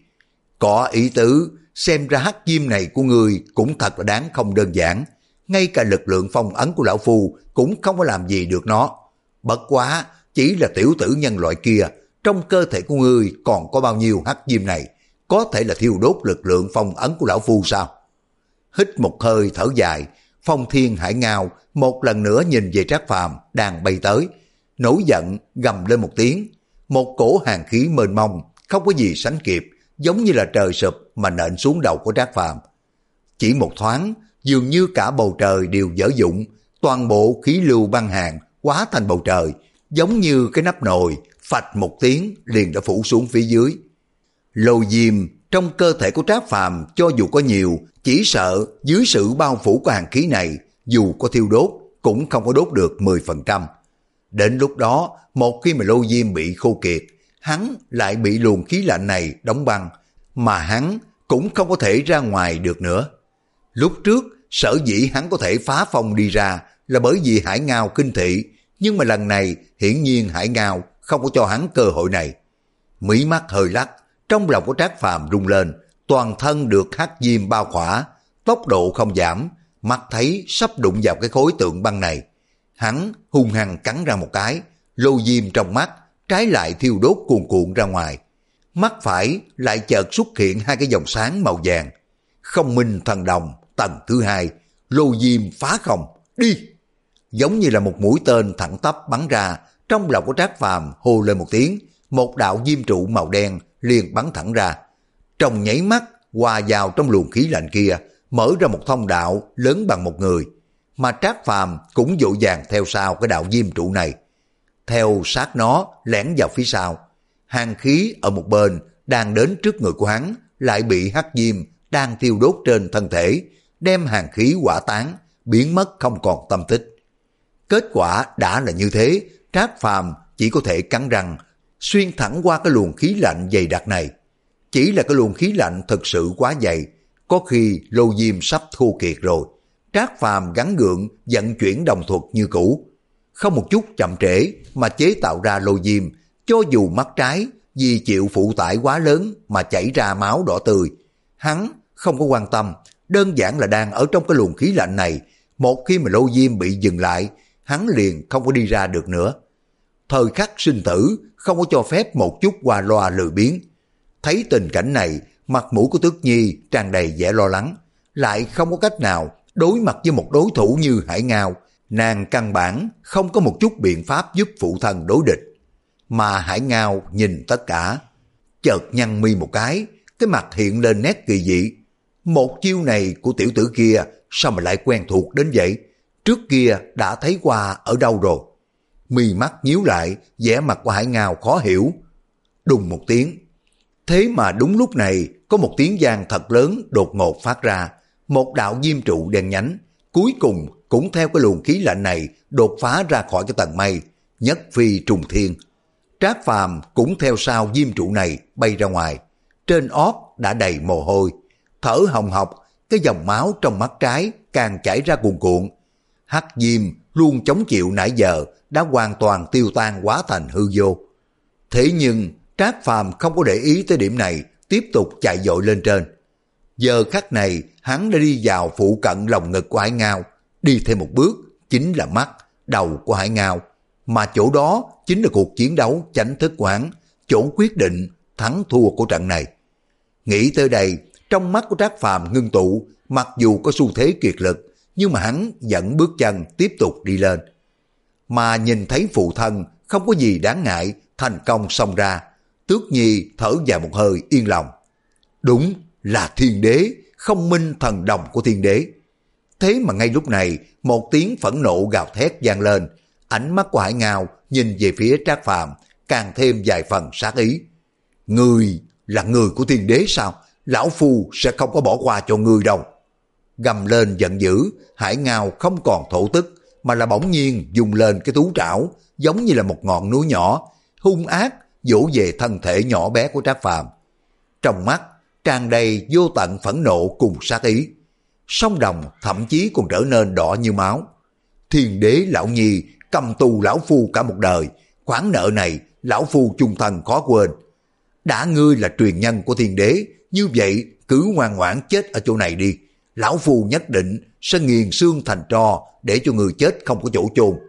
Có ý tứ, xem ra hắc diêm này của người cũng thật là đáng không đơn giản. Ngay cả lực lượng phong ấn của lão phu cũng không có làm gì được nó. Bất quá, chỉ là tiểu tử nhân loại kia, trong cơ thể của ngươi còn có bao nhiêu hắc diêm này, có thể là thiêu đốt lực lượng phong ấn của lão phu sao? Hít một hơi thở dài, Phong Thiên Hải Ngao một lần nữa nhìn về Trác Phàm đang bay tới, nổi giận gầm lên một tiếng, một cổ hàn khí mênh mông không có gì sánh kịp, giống như là trời sụp mà nện xuống đầu của Trác Phàm. Chỉ một thoáng, dường như cả bầu trời đều dở dụng, toàn bộ khí lưu băng hàn hóa thành bầu trời, giống như cái nắp nồi, phạch một tiếng liền đã phủ xuống phía dưới. Lô diêm trong cơ thể của Trác Phàm cho dù có nhiều, chỉ sợ dưới sự bao phủ của hàn khí này, dù có thiêu đốt cũng không có đốt được mười phần trăm. Đến lúc đó, một khi mà lô diêm bị khô kiệt, hắn lại bị luồng khí lạnh này đóng băng, mà hắn cũng không có thể ra ngoài được nữa. Lúc trước, sở dĩ hắn có thể phá phong đi ra là bởi vì Hải Ngao kinh thị, nhưng mà lần này hiển nhiên Hải Ngao không có cho hắn cơ hội này. Mí mắt hơi lắc, trong lòng của Trác Phàm rung lên, toàn thân được hắc diêm bao khỏa, tốc độ không giảm, mắt thấy sắp đụng vào cái khối tượng băng này. Hắn hung hăng cắn ra một cái, lô diêm trong mắt trái lại thiêu đốt cuồn cuộn ra ngoài. Mắt phải lại chợt xuất hiện hai cái dòng sáng màu vàng. Không minh thần đồng, tầng thứ hai, lô diêm phá không, đi! Giống như là một mũi tên thẳng tắp bắn ra, trong lòng của Trác Phàm hô lên một tiếng, một đạo diêm trụ màu đen liền bắn thẳng ra. Trong nháy mắt, hòa vào trong luồng khí lạnh kia, mở ra một thông đạo lớn bằng một người, mà Trác Phàm cũng vội vàng theo sau cái đạo diêm trụ này. Theo sát nó lẻn vào phía sau, hàn khí ở một bên đang đến trước người của hắn lại bị hắc diêm đang thiêu đốt trên thân thể, đem hàn khí hỏa tán, biến mất không còn tâm tích. Kết quả đã là như thế, Trác Phàm chỉ có thể cắn răng, xuyên thẳng qua cái luồng khí lạnh dày đặc này. Chỉ là cái luồng khí lạnh thực sự quá dày, có khi lô diêm sắp thô kiệt rồi. Trác Phàm gắng gượng vận chuyển đồng thuật như cũ, không một chút chậm trễ mà chế tạo ra lô diêm, cho dù mắt trái vì chịu phụ tải quá lớn mà chảy ra máu đỏ tươi. Hắn không có quan tâm, đơn giản là đang ở trong cái luồng khí lạnh này, một khi mà lô diêm bị dừng lại, hắn liền không có đi ra được nữa. Thời khắc sinh tử không có cho phép một chút qua loa lười biếng. Thấy tình cảnh này, mặt mũi của Tước Nhi tràn đầy vẻ lo lắng, lại không có cách nào đối mặt với một đối thủ như Hải Ngao. Nàng căn bản không có một chút biện pháp giúp phụ thân đối địch. Mà Hải Ngao nhìn tất cả, chợt nhăn mi một cái, cái mặt hiện lên nét kỳ dị. Một chiêu này của tiểu tử kia sao mà lại quen thuộc đến vậy? Trước kia đã thấy qua ở đâu rồi? Mi mắt nhíu lại, vẻ mặt của Hải Ngao khó hiểu. Đùng một tiếng. Thế mà đúng lúc này có một tiếng vang thật lớn đột ngột phát ra, một đạo diêm trụ đen nhánh, cuối cùng cũng theo cái luồng khí lạnh này đột phá ra khỏi cái tầng mây, nhất phi trùng thiên. Trác Phàm cũng theo sau diêm trụ này bay ra ngoài, trên ót đã đầy mồ hôi, thở hồng hộc, cái dòng máu trong mắt trái càng chảy ra cuồn cuộn. Hắc diêm luôn chống chịu nãy giờ đã hoàn toàn tiêu tan hóa thành hư vô. Thế nhưng Trác Phàm không có để ý tới điểm này, tiếp tục chạy dội lên trên. Giờ khắc này hắn đã đi vào phụ cận lồng ngực của Hải Ngao, đi thêm một bước chính là mắt, đầu của Hải Ngao, mà chỗ đó chính là cuộc chiến đấu chánh thức của hắn, chỗ quyết định thắng thua của trận này. Nghĩ tới đây, trong mắt của Trác Phàm ngưng tụ, mặc dù có xu thế kiệt lực, nhưng mà hắn vẫn bước chân tiếp tục đi lên. Mà nhìn thấy phụ thân không có gì đáng ngại, thành công xông ra, Tước Nhi thở dài một hơi yên lòng. Đúng là thiên đế, không minh thần đồng của thiên đế. Thế mà ngay lúc này, một tiếng phẫn nộ gào thét vang lên, ánh mắt của Hải Ngao nhìn về phía Trác Phàm càng thêm vài phần sát ý. Ngươi là người của thiên đế sao? Lão Phu sẽ không có bỏ qua cho ngươi đâu. Gầm lên giận dữ, Hải Ngao không còn thổ tức, mà là bỗng nhiên dùng lên cái thú trảo, giống như là một ngọn núi nhỏ, hung ác vỗ về thân thể nhỏ bé của Trác Phàm. Trong mắt tràn đầy vô tận phẫn nộ cùng sát ý, song đồng thậm chí còn trở nên đỏ như máu. Thiên đế lão nhi cầm tù lão Phu cả một đời, khoản nợ này lão Phu chung thân khó quên. Đã ngươi là truyền nhân của thiên đế, như vậy cứ ngoan ngoãn chết ở chỗ này đi, lão Phu nhất định sẽ nghiền xương thành tro để cho người chết không có chỗ chôn.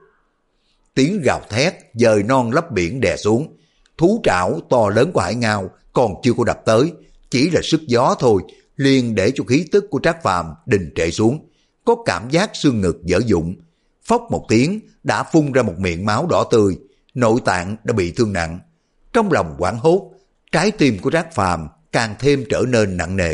Tiếng gào thét dời non lấp biển đè xuống, thú trảo to lớn của Hải Ngao còn chưa có đập tới, chỉ là sức gió thôi, liền để cho khí tức của Trác Phàm đình trệ xuống, có cảm giác xương ngực dở dụng. Phốc một tiếng đã phun ra một miệng máu đỏ tươi, nội tạng đã bị thương nặng. Trong lòng hoảng hốt, trái tim của Trác Phàm càng thêm trở nên nặng nề.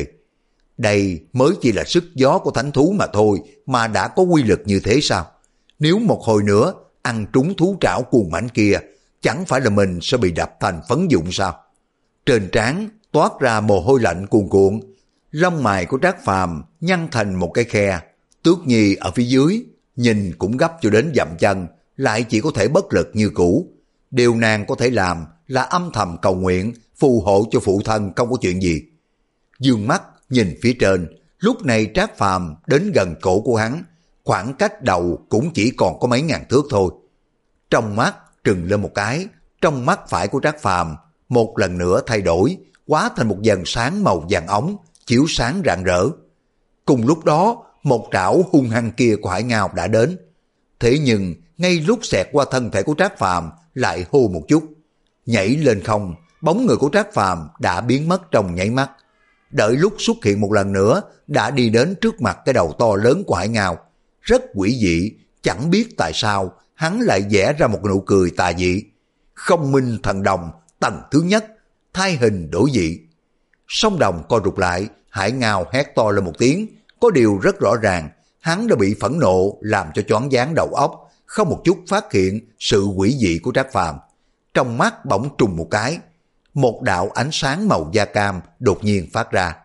Đây mới chỉ là sức gió của thánh thú mà thôi, mà đã có quy lực như thế sao? Nếu một hồi nữa ăn trúng thú trảo cuồng mãnh kia, chẳng phải là mình sẽ bị đập thành phấn vụn sao? Trên trán toát ra mồ hôi lạnh cuồn cuộn, lông mày của Trác Phàm nhăn thành một cái khe. Tước Nhi ở phía dưới nhìn cũng gấp cho đến dậm chân, lại chỉ có thể bất lực như cũ. Điều nàng có thể làm là âm thầm cầu nguyện phù hộ cho phụ thân không có chuyện gì. Dương mắt nhìn phía trên, lúc này Trác Phàm đến gần cổ của hắn, khoảng cách đầu cũng chỉ còn có mấy ngàn thước thôi. Trong mắt trừng lên một cái, trong mắt phải của Trác Phàm một lần nữa thay đổi, hóa thành một dần sáng màu vàng ống, chiếu sáng rạng rỡ. Cùng lúc đó, một trảo hung hăng kia của Hải Ngao đã đến. Thế nhưng, ngay lúc xẹt qua thân thể của Trác Phàm lại hô một chút. Nhảy lên không, bóng người của Trác Phàm đã biến mất trong nháy mắt. đợi lúc xuất hiện một lần nữa, đã đi đến trước mặt cái đầu to lớn của Hải Ngao. Rất quỷ dị, chẳng biết tại sao, hắn lại vẽ ra một nụ cười tà dị. Không minh thần đồng, tầng thứ nhất, thay hình đổi dị. Song đồng co rụt lại, Hải Ngao hét to lên một tiếng, có điều rất rõ ràng, hắn đã bị phẫn nộ làm cho choáng váng đầu óc, không một chút phát hiện sự quỷ dị của Trác Phàm. Trong mắt bỗng trùng một cái, một đạo ánh sáng màu da cam đột nhiên phát ra.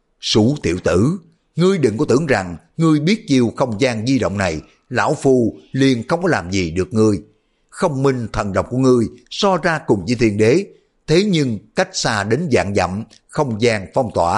Sủ tiểu tử, ngươi đừng có tưởng rằng ngươi biết chiêu không gian di động này, lão phu liền không có làm gì được ngươi. Không minh thần độc của ngươi so ra cùng với thiên đế, thế nhưng cách xa đến vạn dặm, không gian phong tỏa.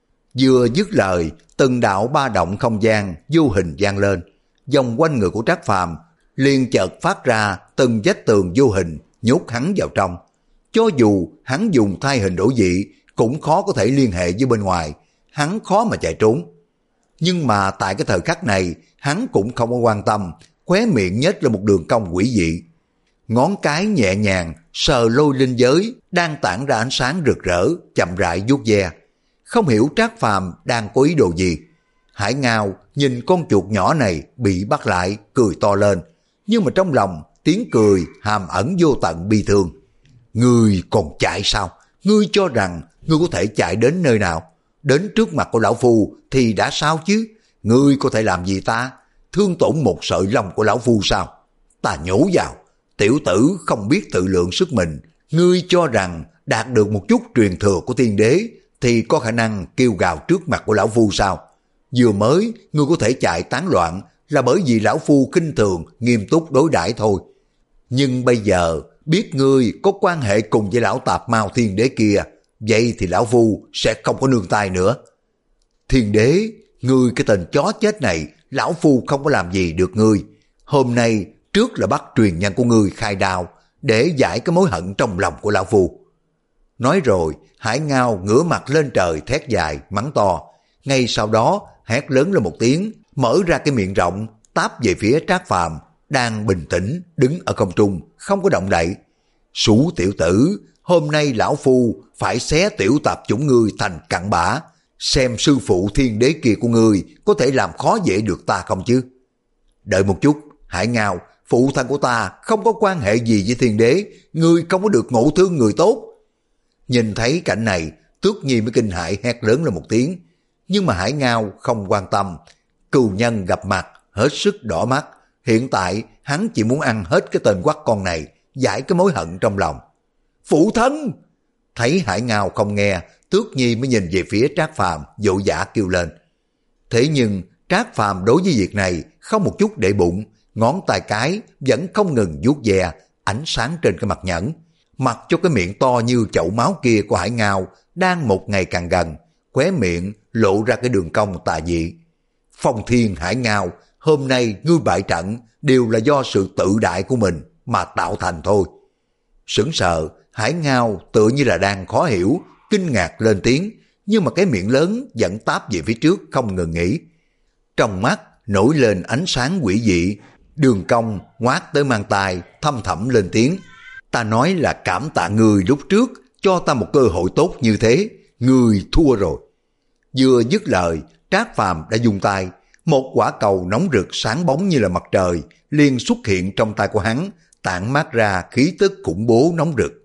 Vừa dứt lời, từng đạo ba động không gian vô hình vang lên, vòng quanh người của Trác Phàm liền chợt phát ra từng vách tường vô hình nhốt hắn vào trong. Cho dù hắn dùng thay hình đổi dị cũng khó có thể liên hệ với bên ngoài, hắn khó mà chạy trốn. Nhưng mà tại cái thời khắc này, hắn cũng không có quan tâm, khóe miệng nhếch lên một đường cong quỷ dị. Ngón cái nhẹ nhàng sờ lôi linh giới đang tản ra ánh sáng rực rỡ, chậm rãi vuốt ve. Không hiểu Trác Phàm đang có ý đồ gì. Hải Ngao nhìn con chuột nhỏ này bị bắt lại, cười to lên, nhưng mà trong lòng tiếng cười hàm ẩn vô tận bi thương. Ngươi còn chạy sao? Ngươi cho rằng ngươi có thể chạy đến nơi nào? Đến trước mặt của lão phu thì đã sao chứ? Ngươi có thể làm gì ta? Thương tổn một sợi lông của lão phu sao? Ta nhổ vào, tiểu tử không biết tự lượng sức mình. Ngươi cho rằng đạt được một chút truyền thừa của thiên đế thì có khả năng kêu gào trước mặt của lão phu sao? Vừa mới ngươi có thể chạy tán loạn là bởi vì lão phu khinh thường nghiêm túc đối đãi thôi. Nhưng bây giờ biết ngươi có quan hệ cùng với lão tạp mao thiên đế kia, vậy thì lão phu sẽ không có nương tay nữa. Thiên đế, ngươi cái tên chó chết này, lão phu không có làm gì được ngươi. Hôm nay trước là bắt truyền nhân của ngươi khai đao để giải cái mối hận trong lòng của lão phu. Nói rồi, Hải Ngao ngửa mặt lên trời thét dài, mắng to. Ngay sau đó hét lớn lên một tiếng, mở ra cái miệng rộng, táp về phía Trác Phàm đang bình tĩnh đứng ở không trung, không có động đậy. Sủ tiểu tử, hôm nay lão phu phải xé tiểu tạp chủng ngươi thành cặn bã, xem sư phụ thiên đế kia của ngươi có thể làm khó dễ được ta không chứ. Đợi một chút, Hải Ngao, phụ thân của ta không có quan hệ gì với thiên đế, ngươi không có được ngộ thương người tốt. Nhìn thấy cảnh này, Tước Nhi mới kinh hãi hét lớn lên một tiếng, nhưng mà Hải Ngao không quan tâm. Cừu nhân gặp mặt hết sức đỏ mắt, hiện tại hắn chỉ muốn ăn hết cái tên quắt con này, giải cái mối hận trong lòng. Phụ thân! Thấy Hải Ngao không nghe, Tước Nhi mới nhìn về phía Trác Phàm vội vã kêu lên. Thế nhưng Trác Phàm đối với việc này không một chút để bụng, ngón tay cái vẫn không ngừng vuốt ve ánh sáng trên cái mặt nhẫn, mặc cho cái miệng to như chậu máu kia của Hải Ngao đang một ngày càng gần, khóe miệng lộ ra cái đường cong tà dị. Phong Thiên Hải Ngao, hôm nay ngươi bại trận đều là do sự tự đại của mình mà tạo thành thôi. Sững sờ, Hải Ngao tựa như là đang khó hiểu, kinh ngạc lên tiếng, nhưng mà cái miệng lớn vẫn táp về phía trước không ngừng nghỉ. Trong mắt nổi lên ánh sáng quỷ dị, đường cong ngoác tới mang tai, thâm thẳm lên tiếng. Ta nói là cảm tạ người lúc trước cho ta một cơ hội tốt như thế, người thua rồi. Vừa dứt lời, Trác Phàm đã dùng tay, một quả cầu nóng rực sáng bóng như là mặt trời liền xuất hiện trong tay của hắn, tản mát ra khí tức khủng bố nóng rực.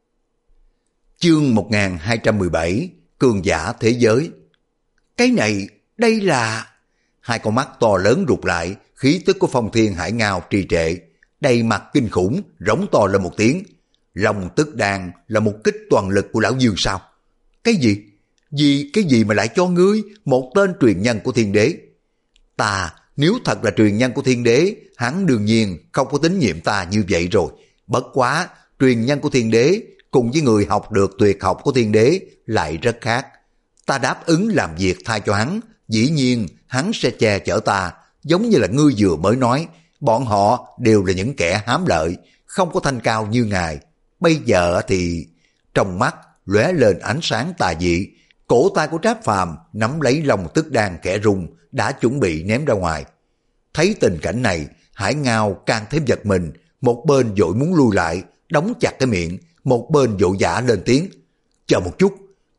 Chương một nghìn hai trăm mười bảy, Cường giả thế giới. Cái này, đây là... Hai con mắt to lớn rụt lại, khí tức của Phong Thiên Hải Ngao trì trệ, đầy mặt kinh khủng, rống to lên một tiếng. Long tức đan là một kích toàn lực của lão Dương sao? Cái gì? Vì cái gì mà lại cho ngươi một tên truyền nhân của thiên đế? Ta, nếu thật là truyền nhân của thiên đế, hắn đương nhiên không có tín nhiệm ta như vậy rồi. Bất quá, truyền nhân của thiên đế cùng với người học được tuyệt học của thiên đế lại rất khác. Ta đáp ứng làm việc thay cho hắn, dĩ nhiên hắn sẽ che chở ta, giống như là ngươi vừa mới nói, bọn họ đều là những kẻ hám lợi, không có thanh cao như ngài. Bây giờ thì... Trong mắt lóe lên ánh sáng tà dị, cổ tay của Trác Phàm nắm lấy Long tức đan kẻ rung, đã chuẩn bị ném ra ngoài. Thấy tình cảnh này, Hải Ngao càng thêm giật mình, một bên vội muốn lui lại, đóng chặt cái miệng, một bên vội vã lên tiếng. Chờ một chút,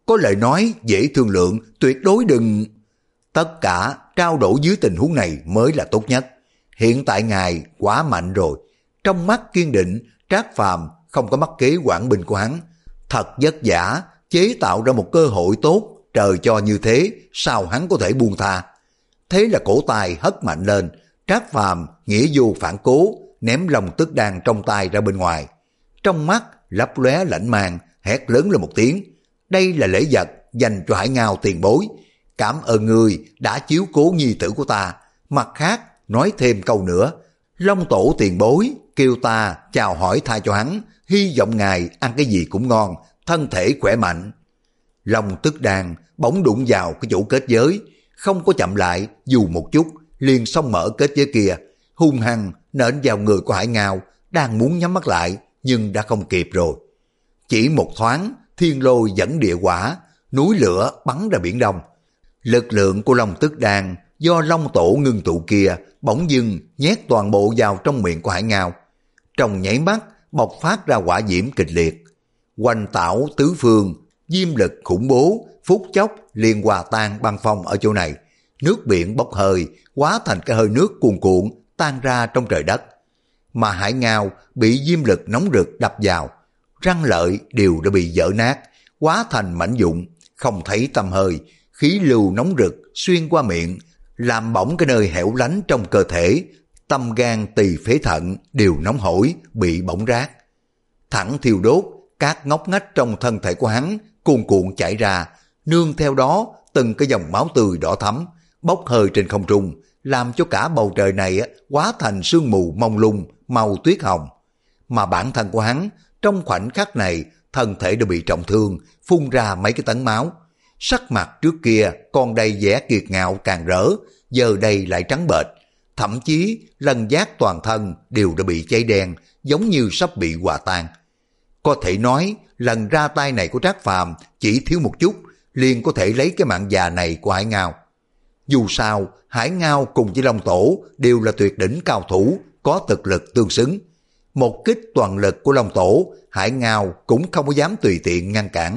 có lời nói dễ thương lượng, tuyệt đối đừng... Tất cả trao đổi dưới tình huống này mới là tốt nhất. Hiện tại ngài quá mạnh rồi. Trong mắt kiên định, Trác Phàm không có mắc kế quản binh của hắn. Thật vất vả, chế tạo ra một cơ hội tốt, trời cho như thế, sao hắn có thể buông tha. Thế là cổ tay hất mạnh lên, Trác Phàm nghĩa vô phản cố, ném Long Tức Đan trong tay ra bên ngoài. Trong mắt lấp lóe lãnh mang, hét lớn lên một tiếng. Đây là lễ vật dành cho Hải Ngao tiền bối. Cảm ơn người đã chiếu cố nhi tử của ta. Mặt khác, nói thêm câu nữa. Long tổ tiền bối kêu ta chào hỏi thay cho hắn, hy vọng ngài ăn cái gì cũng ngon, thân thể khỏe mạnh. Long Tức Đan bỗng đụng vào cái chỗ kết giới, không có chậm lại dù một chút, liền xông mở kết giới kia, hung hăng nện vào người của Hải Ngao, đang muốn nhắm mắt lại nhưng đã không kịp rồi. Chỉ một thoáng, thiên lôi dẫn địa hỏa, núi lửa bắn ra biển đông. Lực lượng của Long Tức Đan do Long tổ ngưng tụ kia bỗng dưng nhét toàn bộ vào trong miệng của Hải Ngao. Trong nháy mắt bộc phát ra hỏa diễm kịch liệt, quanh tảo tứ phương, diêm lực khủng bố, phút chốc liền hòa tan băng phong ở chỗ này. Nước biển bốc hơi, hóa thành cái hơi nước cuồn cuộn tan ra trong trời đất. Mà Hải Ngao bị diêm lực nóng rực đập vào, răng lợi đều đã bị vỡ nát, hóa thành mảnh vụn, không thấy tăm hơi. Khí lưu nóng rực xuyên qua miệng, làm bỏng cái nơi hẻo lánh trong cơ thể, tâm gan tỳ phế thận đều nóng hổi, bị bỏng rát. Thẳng thiêu đốt, các ngóc ngách trong thân thể của hắn cuồn cuộn chảy ra, nương theo đó từng cái dòng máu tươi đỏ thẫm bốc hơi trên không trung, làm cho cả bầu trời này hóa thành sương mù mông lung màu tuyết hồng. Mà bản thân của hắn trong khoảnh khắc này, thân thể đã bị trọng thương, phun ra mấy cái tấn máu. Sắc mặt trước kia còn đầy vẻ kiệt ngạo càng rỡ, giờ đây lại trắng bệch, thậm chí lân giác toàn thân đều đã bị cháy đen, giống như sắp bị hòa tan. Có thể nói lần ra tay này của Trác Phàm chỉ thiếu một chút liền có thể lấy cái mạng già này của Hải Ngao. Dù sao Hải Ngao cùng với Long Tổ đều là tuyệt đỉnh cao thủ, có thực lực tương xứng. Một kích toàn lực của Long Tổ, Hải Ngao cũng không có dám tùy tiện ngăn cản.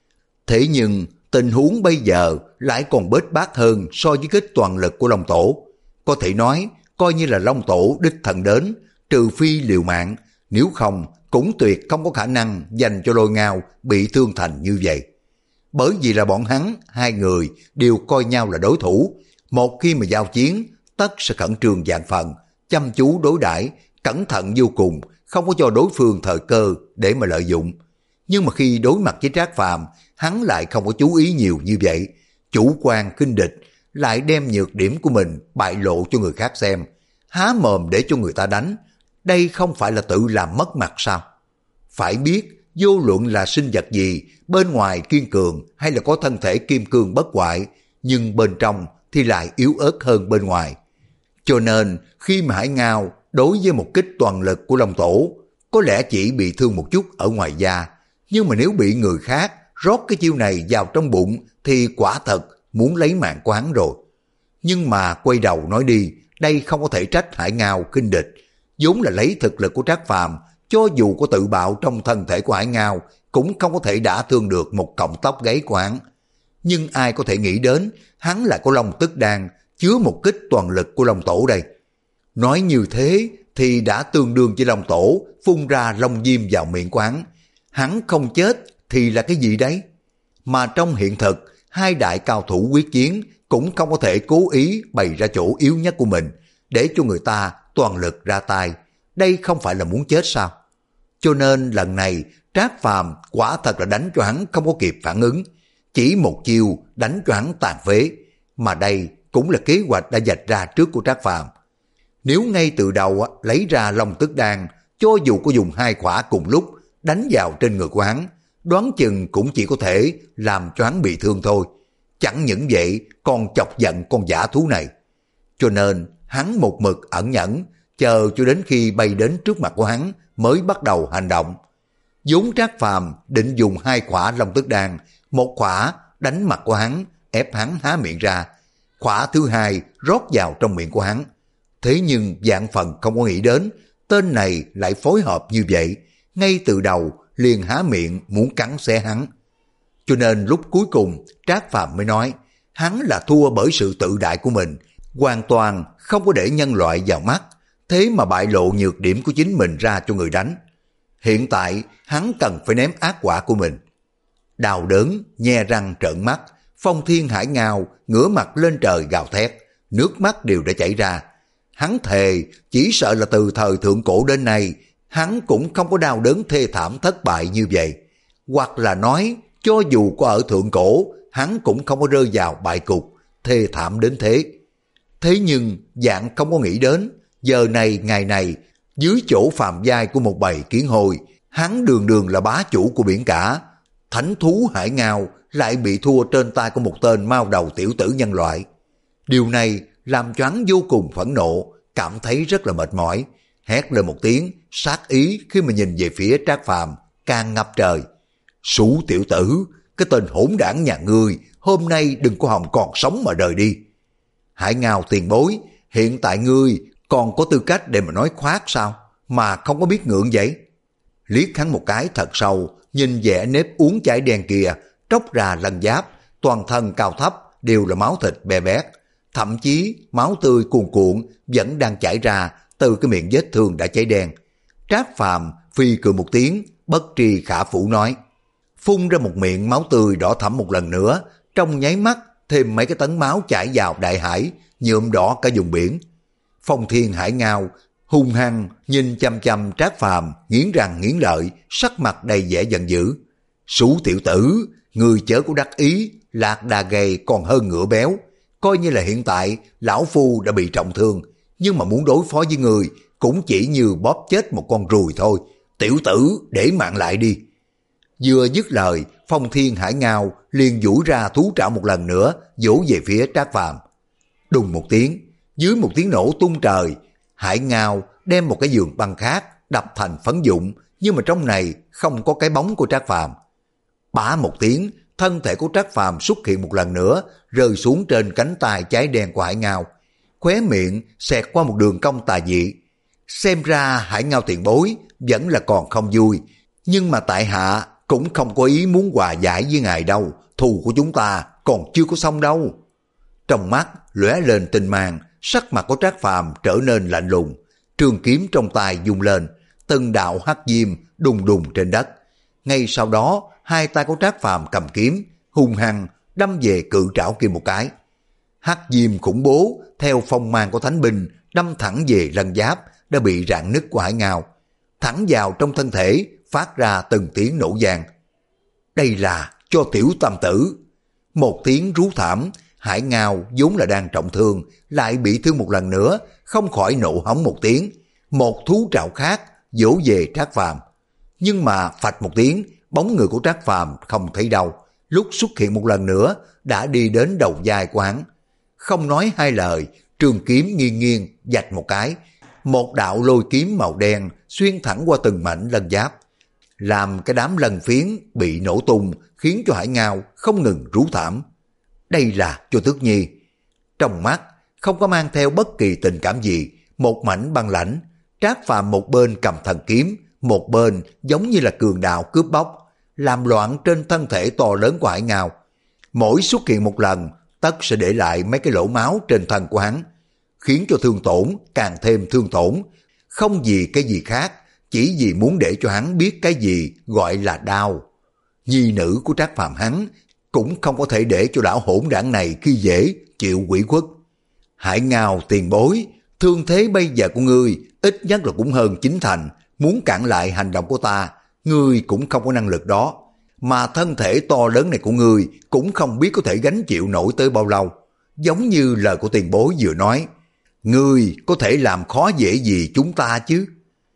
Thế nhưng tình huống bây giờ lại còn bết bát hơn so với kích toàn lực của Long Tổ. Có thể nói, coi như là Long Tổ đích thân đến, trừ phi liều mạng, nếu không cũng tuyệt không có khả năng dành cho Lôi Ngao bị thương thành như vậy. Bởi vì là bọn hắn, hai người đều coi nhau là đối thủ. Một khi mà giao chiến, tất sẽ khẩn trương vạn phần, chăm chú đối đãi, cẩn thận vô cùng, không có cho đối phương thời cơ để mà lợi dụng. Nhưng mà khi đối mặt với Trác Phàm, hắn lại không có chú ý nhiều như vậy, chủ quan khinh địch, lại đem nhược điểm của mình bại lộ cho người khác xem, há mồm để cho người ta đánh. Đây không phải là tự làm mất mặt sao? Phải biết, vô luận là sinh vật gì, bên ngoài kiên cường hay là có thân thể kim cương bất hoại, nhưng bên trong thì lại yếu ớt hơn bên ngoài. Cho nên, khi mà Hải Ngao đối với một kích toàn lực của Long Tổ, có lẽ chỉ bị thương một chút ở ngoài da, nhưng mà nếu bị người khác rót cái chiêu này vào trong bụng thì quả thật muốn lấy mạng của hắn rồi. Nhưng mà quay đầu nói đi, đây không có thể trách Hải Ngao khinh địch, vốn là lấy thực lực của Trác Phàm, cho dù có tự bạo trong thân thể của Hải Ngao cũng không có thể đả thương được một cọng tóc gáy của hắn. Nhưng ai có thể nghĩ đến hắn lại có Long Tức Đan chứa một kích toàn lực của Long Tổ đây. Nói như thế thì đã tương đương với Long Tổ phun ra long diêm vào miệng của hắn. Hắn không chết thì là cái gì đấy? Mà trong hiện thực, hai đại cao thủ quyết chiến cũng không có thể cố ý bày ra chỗ yếu nhất của mình để cho người ta toàn lực ra tay. Đây không phải là muốn chết sao? Cho nên lần này Trác Phàm quả thật là đánh cho hắn không có kịp phản ứng, chỉ một chiêu đánh cho hắn tàn phế. Mà đây cũng là kế hoạch đã vạch ra trước của Trác Phàm. Nếu ngay từ đầu lấy ra Long Tức Đan, cho dù có dùng hai khỏa cùng lúc đánh vào trên người của hắn, đoán chừng cũng chỉ có thể làm cho hắn bị thương thôi. Chẳng những vậy còn chọc giận con dã thú này. Cho nên hắn một mực ẩn nhẫn, chờ cho đến khi bay đến trước mặt của hắn mới bắt đầu hành động. Vốn Trác Phàm định dùng hai khỏa Long Tức Đan, một khỏa đánh mặt của hắn, ép hắn há miệng ra, khỏa thứ hai rót vào trong miệng của hắn. Thế nhưng vạn phần không có nghĩ đến, tên này lại phối hợp như vậy, ngay từ đầu liền há miệng muốn cắn xé hắn. Cho nên lúc cuối cùng Trác Phàm mới nói hắn là thua bởi sự tự đại của mình, hoàn toàn không có để nhân loại vào mắt, thế mà bại lộ nhược điểm của chính mình ra cho người đánh. Hiện tại hắn cần phải ném ác quả của mình. Đau đớn, nhe răng trợn mắt, Phong Thiên Hải Ngao ngửa mặt lên trời gào thét, nước mắt đều đã chảy ra. Hắn thề chỉ sợ là từ thời thượng cổ đến nay hắn cũng không có đau đớn thê thảm thất bại như vậy. Hoặc là nói cho dù có ở thượng cổ hắn cũng không có rơi vào bại cục thê thảm đến thế. Thế nhưng dạng không có nghĩ đến giờ này ngày này dưới chỗ phàm giai của một bầy kiến hôi, hắn đường đường là bá chủ của biển cả, thánh thú Hải Ngao lại bị thua trên tay của một tên mao đầu tiểu tử nhân loại. Điều này làm cho hắn vô cùng phẫn nộ, cảm thấy rất là mệt mỏi, hét lên một tiếng sát ý khi mà nhìn về phía Trác Phàm càng ngập trời. Sủ tiểu tử, cái tên hỗn đảng nhà ngươi hôm nay đừng có hòng còn sống mà rời đi. Hải Ngao tiền bối, hiện tại ngươi còn có tư cách để mà nói khoác sao, mà không có biết ngượng vậy? Liếc hắn một cái thật sâu, nhìn vẻ nếp uống chảy đen kia, tróc ra lân giáp, toàn thân cao thấp đều là máu thịt bè bét, thậm chí máu tươi cuồn cuộn vẫn đang chảy ra từ cái miệng vết thương đã cháy đen. Trác Phàm phi cười một tiếng, bất tri khả phủ nói, phun ra một miệng máu tươi đỏ thẫm một lần nữa, trong nháy mắt thêm mấy cái tấn máu chảy vào đại hải, nhuộm đỏ cả vùng biển. Phong Thiên Hải Ngao hung hăng nhìn chăm chăm Trác Phàm, nghiến răng nghiến lợi, sắc mặt đầy vẻ giận dữ. Sủ tiểu tử, người chớ có đắc ý, lạc đà gầy còn hơn ngựa béo. Coi như là hiện tại lão phu đã bị trọng thương, nhưng mà muốn đối phó với người cũng chỉ như bóp chết một con ruồi thôi. Tiểu tử, để mạng lại đi. Vừa dứt lời, Phong Thiên Hải Ngao liền duỗi ra thú trảo một lần nữa, vỗ về phía Trác Phàm. Đùng một tiếng, dưới một tiếng nổ tung trời, Hải Ngao đem một cái giường băng khác đập thành phấn vụn, nhưng mà trong này không có cái bóng của Trác Phàm. Bá một tiếng, thân thể của Trác Phàm xuất hiện một lần nữa, rơi xuống trên cánh tay trái đen của Hải Ngao, khóe miệng xẹt qua một đường cong tà dị. Xem ra Hải Ngao tiền bối vẫn là còn không vui, nhưng mà tại hạ cũng không có ý muốn hòa giải với ngài đâu, thù của chúng ta còn chưa có xong đâu. Trong mắt lóe lên tinh mang, sắc mặt của Trác Phàm trở nên lạnh lùng, trường kiếm trong tay vung lên, từng đạo hắc diêm đùng đùng trên đất. Ngay sau đó, hai tay của Trác Phàm cầm kiếm, hung hăng đâm về cự trảo kia một cái. Hắc diêm khủng bố theo phong mang của thánh binh đâm thẳng về lân giáp đã bị rạn nứt của Hải Ngao, thẳng vào trong thân thể, phát ra từng tiếng nổ vang. Đây là cho tiểu tam tử. Một tiếng rú thảm, Hải Ngao vốn là đang trọng thương, lại bị thương một lần nữa, không khỏi nộ hống một tiếng. Một thú trảo khác vỗ về Trác Phàm, nhưng mà phạch một tiếng, bóng người của Trác Phàm không thấy đâu, lúc xuất hiện một lần nữa đã đi đến đầu vai của hắn. Không nói hai lời, trường kiếm nghiêng nghiêng vạch một cái, một đạo lôi kiếm màu đen xuyên thẳng qua từng mảnh lân giáp, làm cái đám lân phiến bị nổ tung, khiến cho Hải Ngao không ngừng rú thảm. Đây là cho Tước Nhi. Trong mắt không có mang theo bất kỳ tình cảm gì, một mảnh băng lãnh. Trác Phàm một bên cầm thần kiếm, một bên giống như là cường đạo cướp bóc, làm loạn trên thân thể to lớn của Hải Ngao. Mỗi xuất hiện một lần, tất sẽ để lại mấy cái lỗ máu trên thân của hắn, khiến cho thương tổn càng thêm thương tổn, không vì cái gì khác, chỉ vì muốn để cho hắn biết cái gì gọi là đau. Nhi nữ của Trác Phàm hắn cũng không có thể để cho lão hỗn đảng này khi dễ chịu quỷ khuất. Hải Ngao tiền bối, thương thế bây giờ của ngươi ít nhất là cũng hơn chín thành, muốn cản lại hành động của ta, ngươi cũng không có năng lực đó, mà thân thể to lớn này của ngươi cũng không biết có thể gánh chịu nổi tới bao lâu. Giống như lời của tiền bối vừa nói, ngươi có thể làm khó dễ gì chúng ta chứ?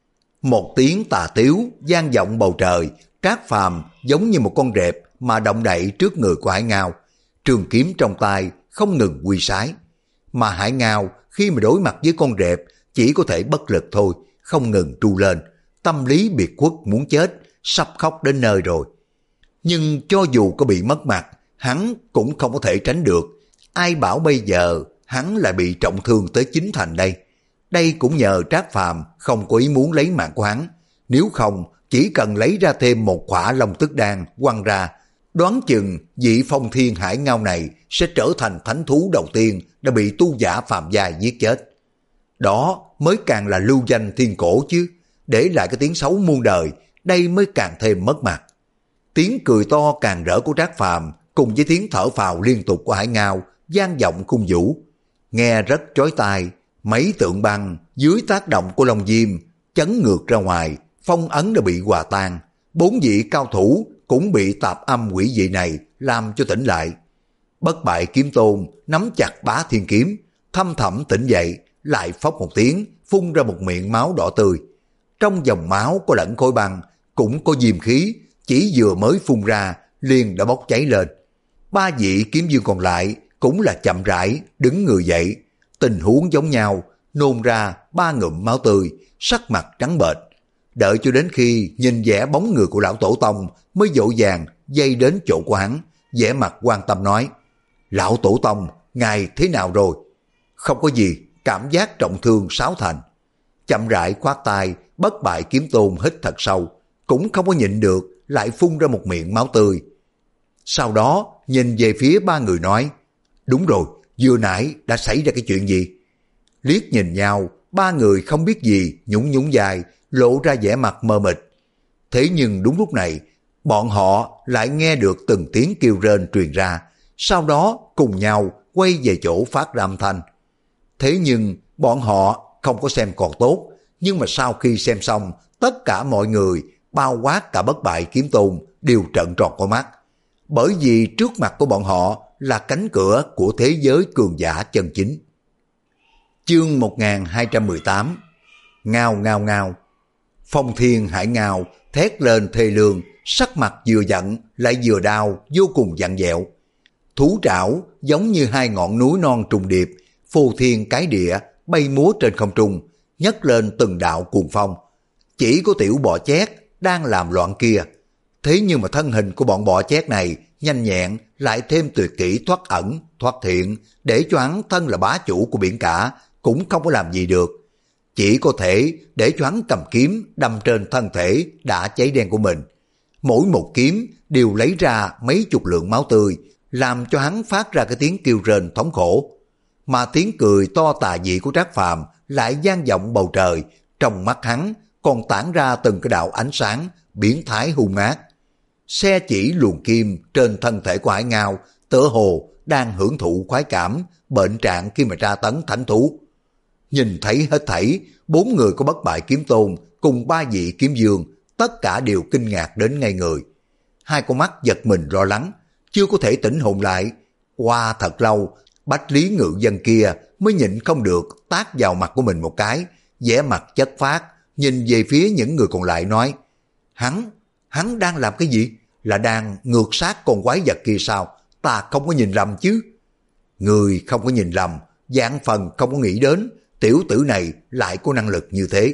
Một tiếng tà tiếu vang vọng bầu trời, Trác Phàm giống như một con rệp mà động đậy trước người của Hải Ngao, trường kiếm trong tay không ngừng quy sái. Mà Hải Ngao khi mà đối mặt với con rệp chỉ có thể bất lực thôi, không ngừng tru lên, tâm lý biệt khuất muốn chết, sắp khóc đến nơi rồi. Nhưng cho dù có bị mất mặt, hắn cũng không có thể tránh được. Ai bảo bây giờ hắn lại bị trọng thương tới chín thành đây. Đây cũng nhờ Trác Phàm không có ý muốn lấy mạng của hắn. Nếu không, chỉ cần lấy ra thêm một khỏa long tức đan quăng ra, Đoán chừng vị Phong Thiên Hải Ngao này sẽ trở thành thánh thú đầu tiên đã bị tu giả phàm giai giết chết. Đó mới càng là lưu danh thiên cổ chứ, để lại cái tiếng xấu muôn đời, đây mới càng thêm mất mặt. Tiếng cười to càng rỡ của Trác Phàm cùng với tiếng thở phào liên tục của Hải Ngao vang vọng cung vũ, nghe rất chói tai. Mấy tượng băng dưới tác động của Long Diêm chấn ngược ra ngoài, phong ấn đã bị hòa tan. Bốn vị cao thủ cũng bị tạp âm quỷ dị này làm cho tỉnh lại. Bất Bại Kiếm Tôn nắm chặt Bá Thiên Kiếm, thâm thẳm tỉnh dậy, lại phốc một tiếng phun ra một miệng máu đỏ tươi. Trong dòng máu có lẫn khối băng, cũng có diêm khí, chỉ vừa mới phun ra liền đã bốc cháy lên. Ba vị kiếm vương còn lại cũng là chậm rãi đứng người dậy, tình huống giống nhau, nôn ra ba ngụm máu tươi, sắc mặt trắng bệch. Đợi cho đến khi nhìn vẻ bóng người của lão tổ tông mới dỗ dàng dây đến chỗ của hắn, vẻ mặt quan tâm nói: Lão tổ tông, ngài thế nào rồi? Không có gì, cảm giác trọng thương sáu thành. Chậm rãi khoát tay, Bất Bại Kiếm Tôn hít thật sâu, cũng không có nhịn được, lại phun ra một miệng máu tươi. Sau đó nhìn về phía ba người nói: Đúng rồi, vừa nãy đã xảy ra cái chuyện gì? Liếc nhìn nhau, ba người không biết gì, nhún nhún vai, lộ ra vẻ mặt mờ mịt. Thế nhưng đúng lúc này, bọn họ lại nghe được từng tiếng kêu rên truyền ra, sau đó cùng nhau quay về chỗ phát ra âm thanh. Thế nhưng bọn họ không có xem còn tốt, nhưng mà sau khi xem xong, tất cả mọi người, bao quát cả Bất Bại Kiếm Tôn, đều trợn tròn con mắt. Bởi vì trước mặt của bọn họ là cánh cửa của thế giới cường giả chân chính. Chương một nghìn hai trăm mười tám. Ngao ngao ngao. Phong Thiên Hải Ngao thét lên thê lương, sắc mặt vừa giận lại vừa đau, vô cùng dặn dẹo. Thú trảo giống như hai ngọn núi non trùng điệp, phô thiên cái địa, bay múa trên không trung, nhấc lên từng đạo cuồng phong. Chỉ có tiểu bọ chét đang làm loạn kia. Thế nhưng mà thân hình của bọn bọ chét này nhanh nhẹn, lại thêm tuyệt kỹ thoát ẩn, thoát thiện, để cho hắn thân là bá chủ của biển cả cũng không có làm gì được. Chỉ có thể để cho hắn cầm kiếm đâm trên thân thể đã cháy đen của mình. Mỗi một kiếm đều lấy ra mấy chục lượng máu tươi, làm cho hắn phát ra cái tiếng kêu rên thống khổ. Mà tiếng cười to tà dị của Trác Phàm lại vang vọng bầu trời, trong mắt hắn còn tản ra từng cái đạo ánh sáng biến thái hung ác. Xe chỉ luồng kim trên thân thể của Hải Ngao tựa hồ đang hưởng thụ khoái cảm bệnh trạng khi mà tra tấn thánh thú. Nhìn thấy hết thảy, bốn người có Bất Bại Kiếm Tôn cùng ba vị kiếm vương tất cả đều kinh ngạc đến ngay người. Hai con mắt giật mình lo lắng, chưa có thể tỉnh hồn lại. Qua thật lâu, Bách Lý Ngự Dân kia mới nhịn không được tát vào mặt của mình một cái, vẻ mặt chất phác, nhìn về phía những người còn lại nói: Hắn, hắn đang làm cái gì? Là đang ngược sát con quái vật kia sao? Ta không có nhìn lầm chứ? Người không có nhìn lầm, vạn phần không có nghĩ đến tiểu tử này lại có năng lực như thế.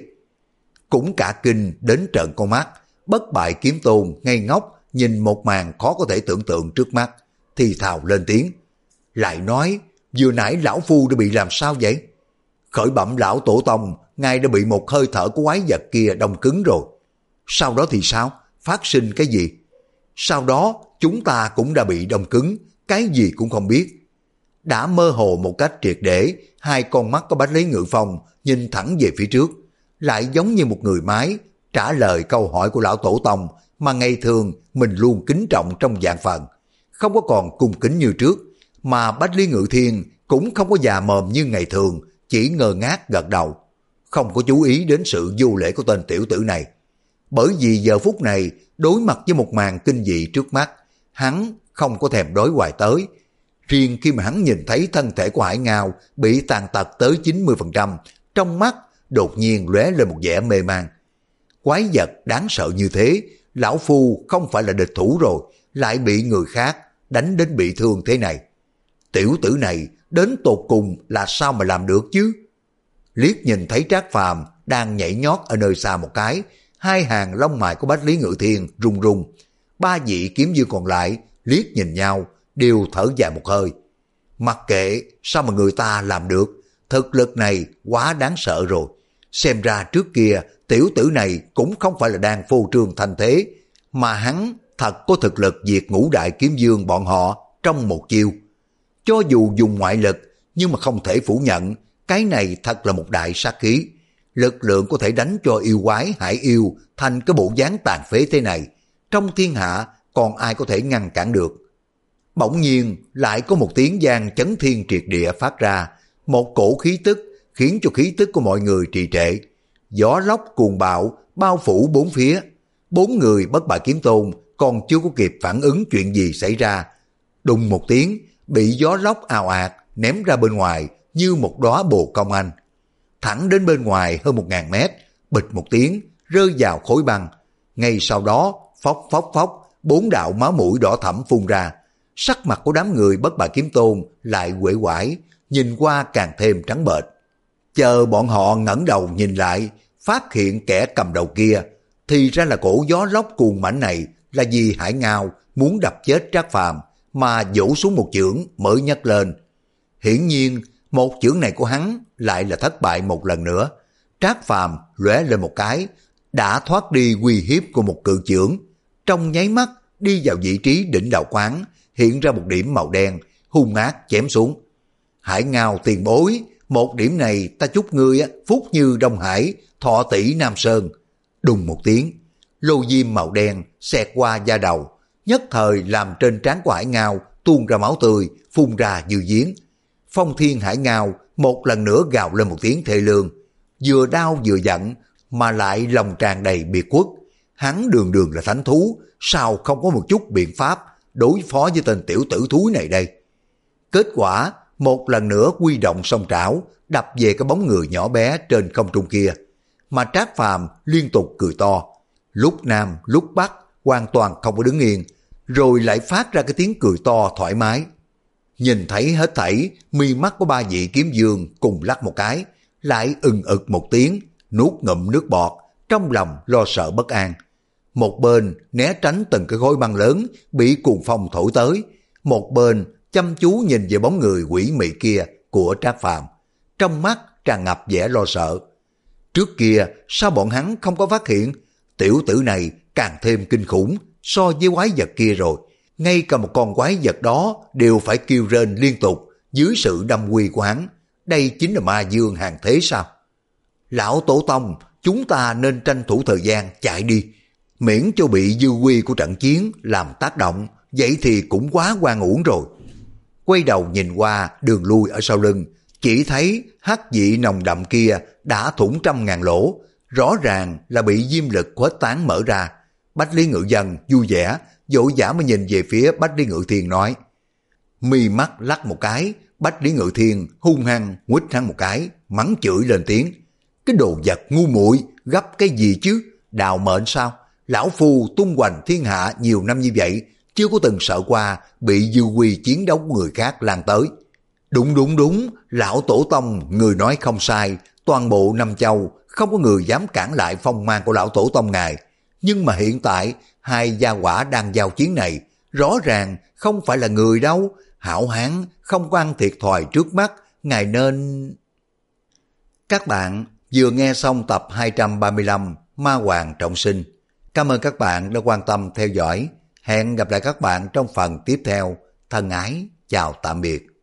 Cũng cả kinh đến trợn con mắt, Bất Bại Kiếm Tôn ngây ngốc nhìn một màn khó có thể tưởng tượng trước mắt, thì thào lên tiếng. Lại nói, vừa nãy lão phu đã bị làm sao vậy? Khởi bẩm lão tổ tông, ngài đã bị một hơi thở của quái vật kia đông cứng rồi. Sau đó thì sao? Phát sinh cái gì? Sau đó chúng ta cũng đã bị đông cứng, cái gì cũng không biết. Đã mơ hồ một cách triệt để, hai con mắt của Bách Lý Ngự Phong nhìn thẳng về phía trước, lại giống như một người máy trả lời câu hỏi của lão tổ tông mà ngày thường mình luôn kính trọng trong vạn phần, không có còn cung kính như trước. Mà Bách Lý Ngự Thiên cũng không có già mồm như ngày thường, chỉ ngơ ngác gật đầu, không có chú ý đến sự vô lễ của tên tiểu tử này. Bởi vì giờ phút này đối mặt với một màn kinh dị trước mắt, hắn không có thèm đối hoài tới. Riêng khi mà hắn nhìn thấy thân thể của Hải Ngao bị tàn tật tới chín mươi phần trăm, trong mắt đột nhiên lóe lên một vẻ mê man. Quái vật đáng sợ như thế, lão phu không phải là địch thủ rồi, lại bị người khác đánh đến bị thương thế này. Tiểu tử này đến tột cùng là sao mà làm được chứ? Liếc nhìn thấy Trác Phàm đang nhảy nhót ở nơi xa một cái, hai hàng lông mày của Bách Lý Ngự Thiên rung rung. Ba vị kiếm vương còn lại liếc nhìn nhau, đều thở dài một hơi. Mặc kệ sao mà người ta làm được, thực lực này quá đáng sợ rồi. Xem ra trước kia tiểu tử này cũng không phải là đang phô trương thanh thế, mà hắn thật có thực lực diệt ngũ đại kiếm dương bọn họ trong một chiêu. Cho dù dùng ngoại lực, nhưng mà không thể phủ nhận, cái này thật là một đại sát khí. Lực lượng có thể đánh cho yêu quái hải yêu thành cái bộ dáng tàn phế thế này. Trong thiên hạ còn ai có thể ngăn cản được. Bỗng nhiên lại có một tiếng vang chấn thiên triệt địa phát ra, một cổ khí tức khiến cho khí tức của mọi người trì trệ. Gió lốc cuồng bạo bao phủ bốn phía. Bốn người bất bại kiếm tôn còn chưa có kịp phản ứng chuyện gì xảy ra. Đùng một tiếng, bị gió lốc ào ạt ném ra bên ngoài như một đóa bồ công anh. Thẳng đến bên ngoài hơn một ngàn mét, bịch một tiếng, rơi vào khối băng. Ngay sau đó, phốc phốc phốc, bốn đạo máu mũi đỏ thẫm phun ra. Sắc mặt của đám người bất bại kiếm tôn lại uể oải, nhìn qua càng thêm trắng bệch. Chờ bọn họ ngẩng đầu nhìn lại, phát hiện kẻ cầm đầu kia, thì ra là cổ gió lốc cuồng mãnh này là vì Hải Ngao muốn đập chết Trác Phàm mà vỗ xuống một chưởng mới nhấc lên. Hiển nhiên, một chưởng này của hắn lại là thất bại một lần nữa. Trác Phàm lóe lên một cái, đã thoát đi uy hiếp của một cự chưởng. Trong nháy mắt đi vào vị trí đỉnh đầu quán, hiện ra một điểm màu đen, hung ác chém xuống. Hải Ngao tiền bối, một điểm này ta chúc ngươi phúc như Đông Hải, thọ tỷ Nam Sơn. Đùng một tiếng, lô diêm màu đen xẹt qua da đầu, nhất thời làm trên trán của Hải Ngao tuôn ra máu tươi, phun ra như giếng. Phong Thiên Hải Ngao một lần nữa gào lên một tiếng thê lương, vừa đau vừa giận, mà lại lòng tràn đầy biệt khuất. Hắn đường đường là thánh thú, sao không có một chút biện pháp đối phó với tên tiểu tử thúi này đây? Kết quả, một lần nữa quy động song trảo, đập về cái bóng người nhỏ bé trên không trung kia. Mà Trác Phàm liên tục cười to, lúc nam lúc bắc, hoàn toàn không có đứng yên, rồi lại phát ra cái tiếng cười to thoải mái. Nhìn thấy hết thảy, mi mắt của ba vị kiếm dương cùng lắc một cái, lại ừng ực một tiếng, nuốt ngụm nước bọt, trong lòng lo sợ bất an. Một bên né tránh từng cái khối băng lớn bị cuồng phong thổi tới, một bên chăm chú nhìn về bóng người quỷ mị kia của Trác Phàm, trong mắt tràn ngập vẻ lo sợ. Trước kia sao bọn hắn không có phát hiện? Tiểu tử này càng thêm kinh khủng so với quái vật kia rồi. Ngay cả một con quái vật đó đều phải kêu rên liên tục dưới sự đâm quy của hắn. Đây chính là ma dương hàng thế sao? Lão tổ tông, chúng ta nên tranh thủ thời gian chạy đi, miễn cho bị dư quy của trận chiến làm tác động, vậy thì cũng quá oan uổng rồi. Quay đầu nhìn qua đường lui ở sau lưng, chỉ thấy hắc dị nồng đậm kia đã thủng trăm ngàn lỗ, rõ ràng là bị diêm lực khuếch tán mở ra. Bách Lý Ngự Dân vui vẻ, vội vã mới nhìn về phía Bách Lý Ngự Thiên nói. Mi mắt lắc một cái, Bách Lý Ngự Thiên hung hăng nguýt hắn một cái, mắng chửi lên tiếng. Cái đồ vật ngu muội, gấp cái gì chứ? Đào mệnh sao? Lão phu tung hoành thiên hạ nhiều năm như vậy, chưa có từng sợ qua bị dư quy chiến đấu của người khác lan tới. Đúng đúng đúng, lão tổ tông người nói không sai, toàn bộ Nam Châu không có người dám cản lại phong mang của lão tổ tông ngài. Nhưng mà hiện tại hai gia hỏa đang giao chiến này, rõ ràng không phải là người đâu. Hảo hán không có ăn thiệt thòi trước mắt, ngài nên... Các bạn vừa nghe xong tập hai trăm ba mươi lăm Ma Hoàng Trọng Sinh. Cảm ơn các bạn đã quan tâm theo dõi. Hẹn gặp lại các bạn trong phần tiếp theo. Thân ái, chào tạm biệt.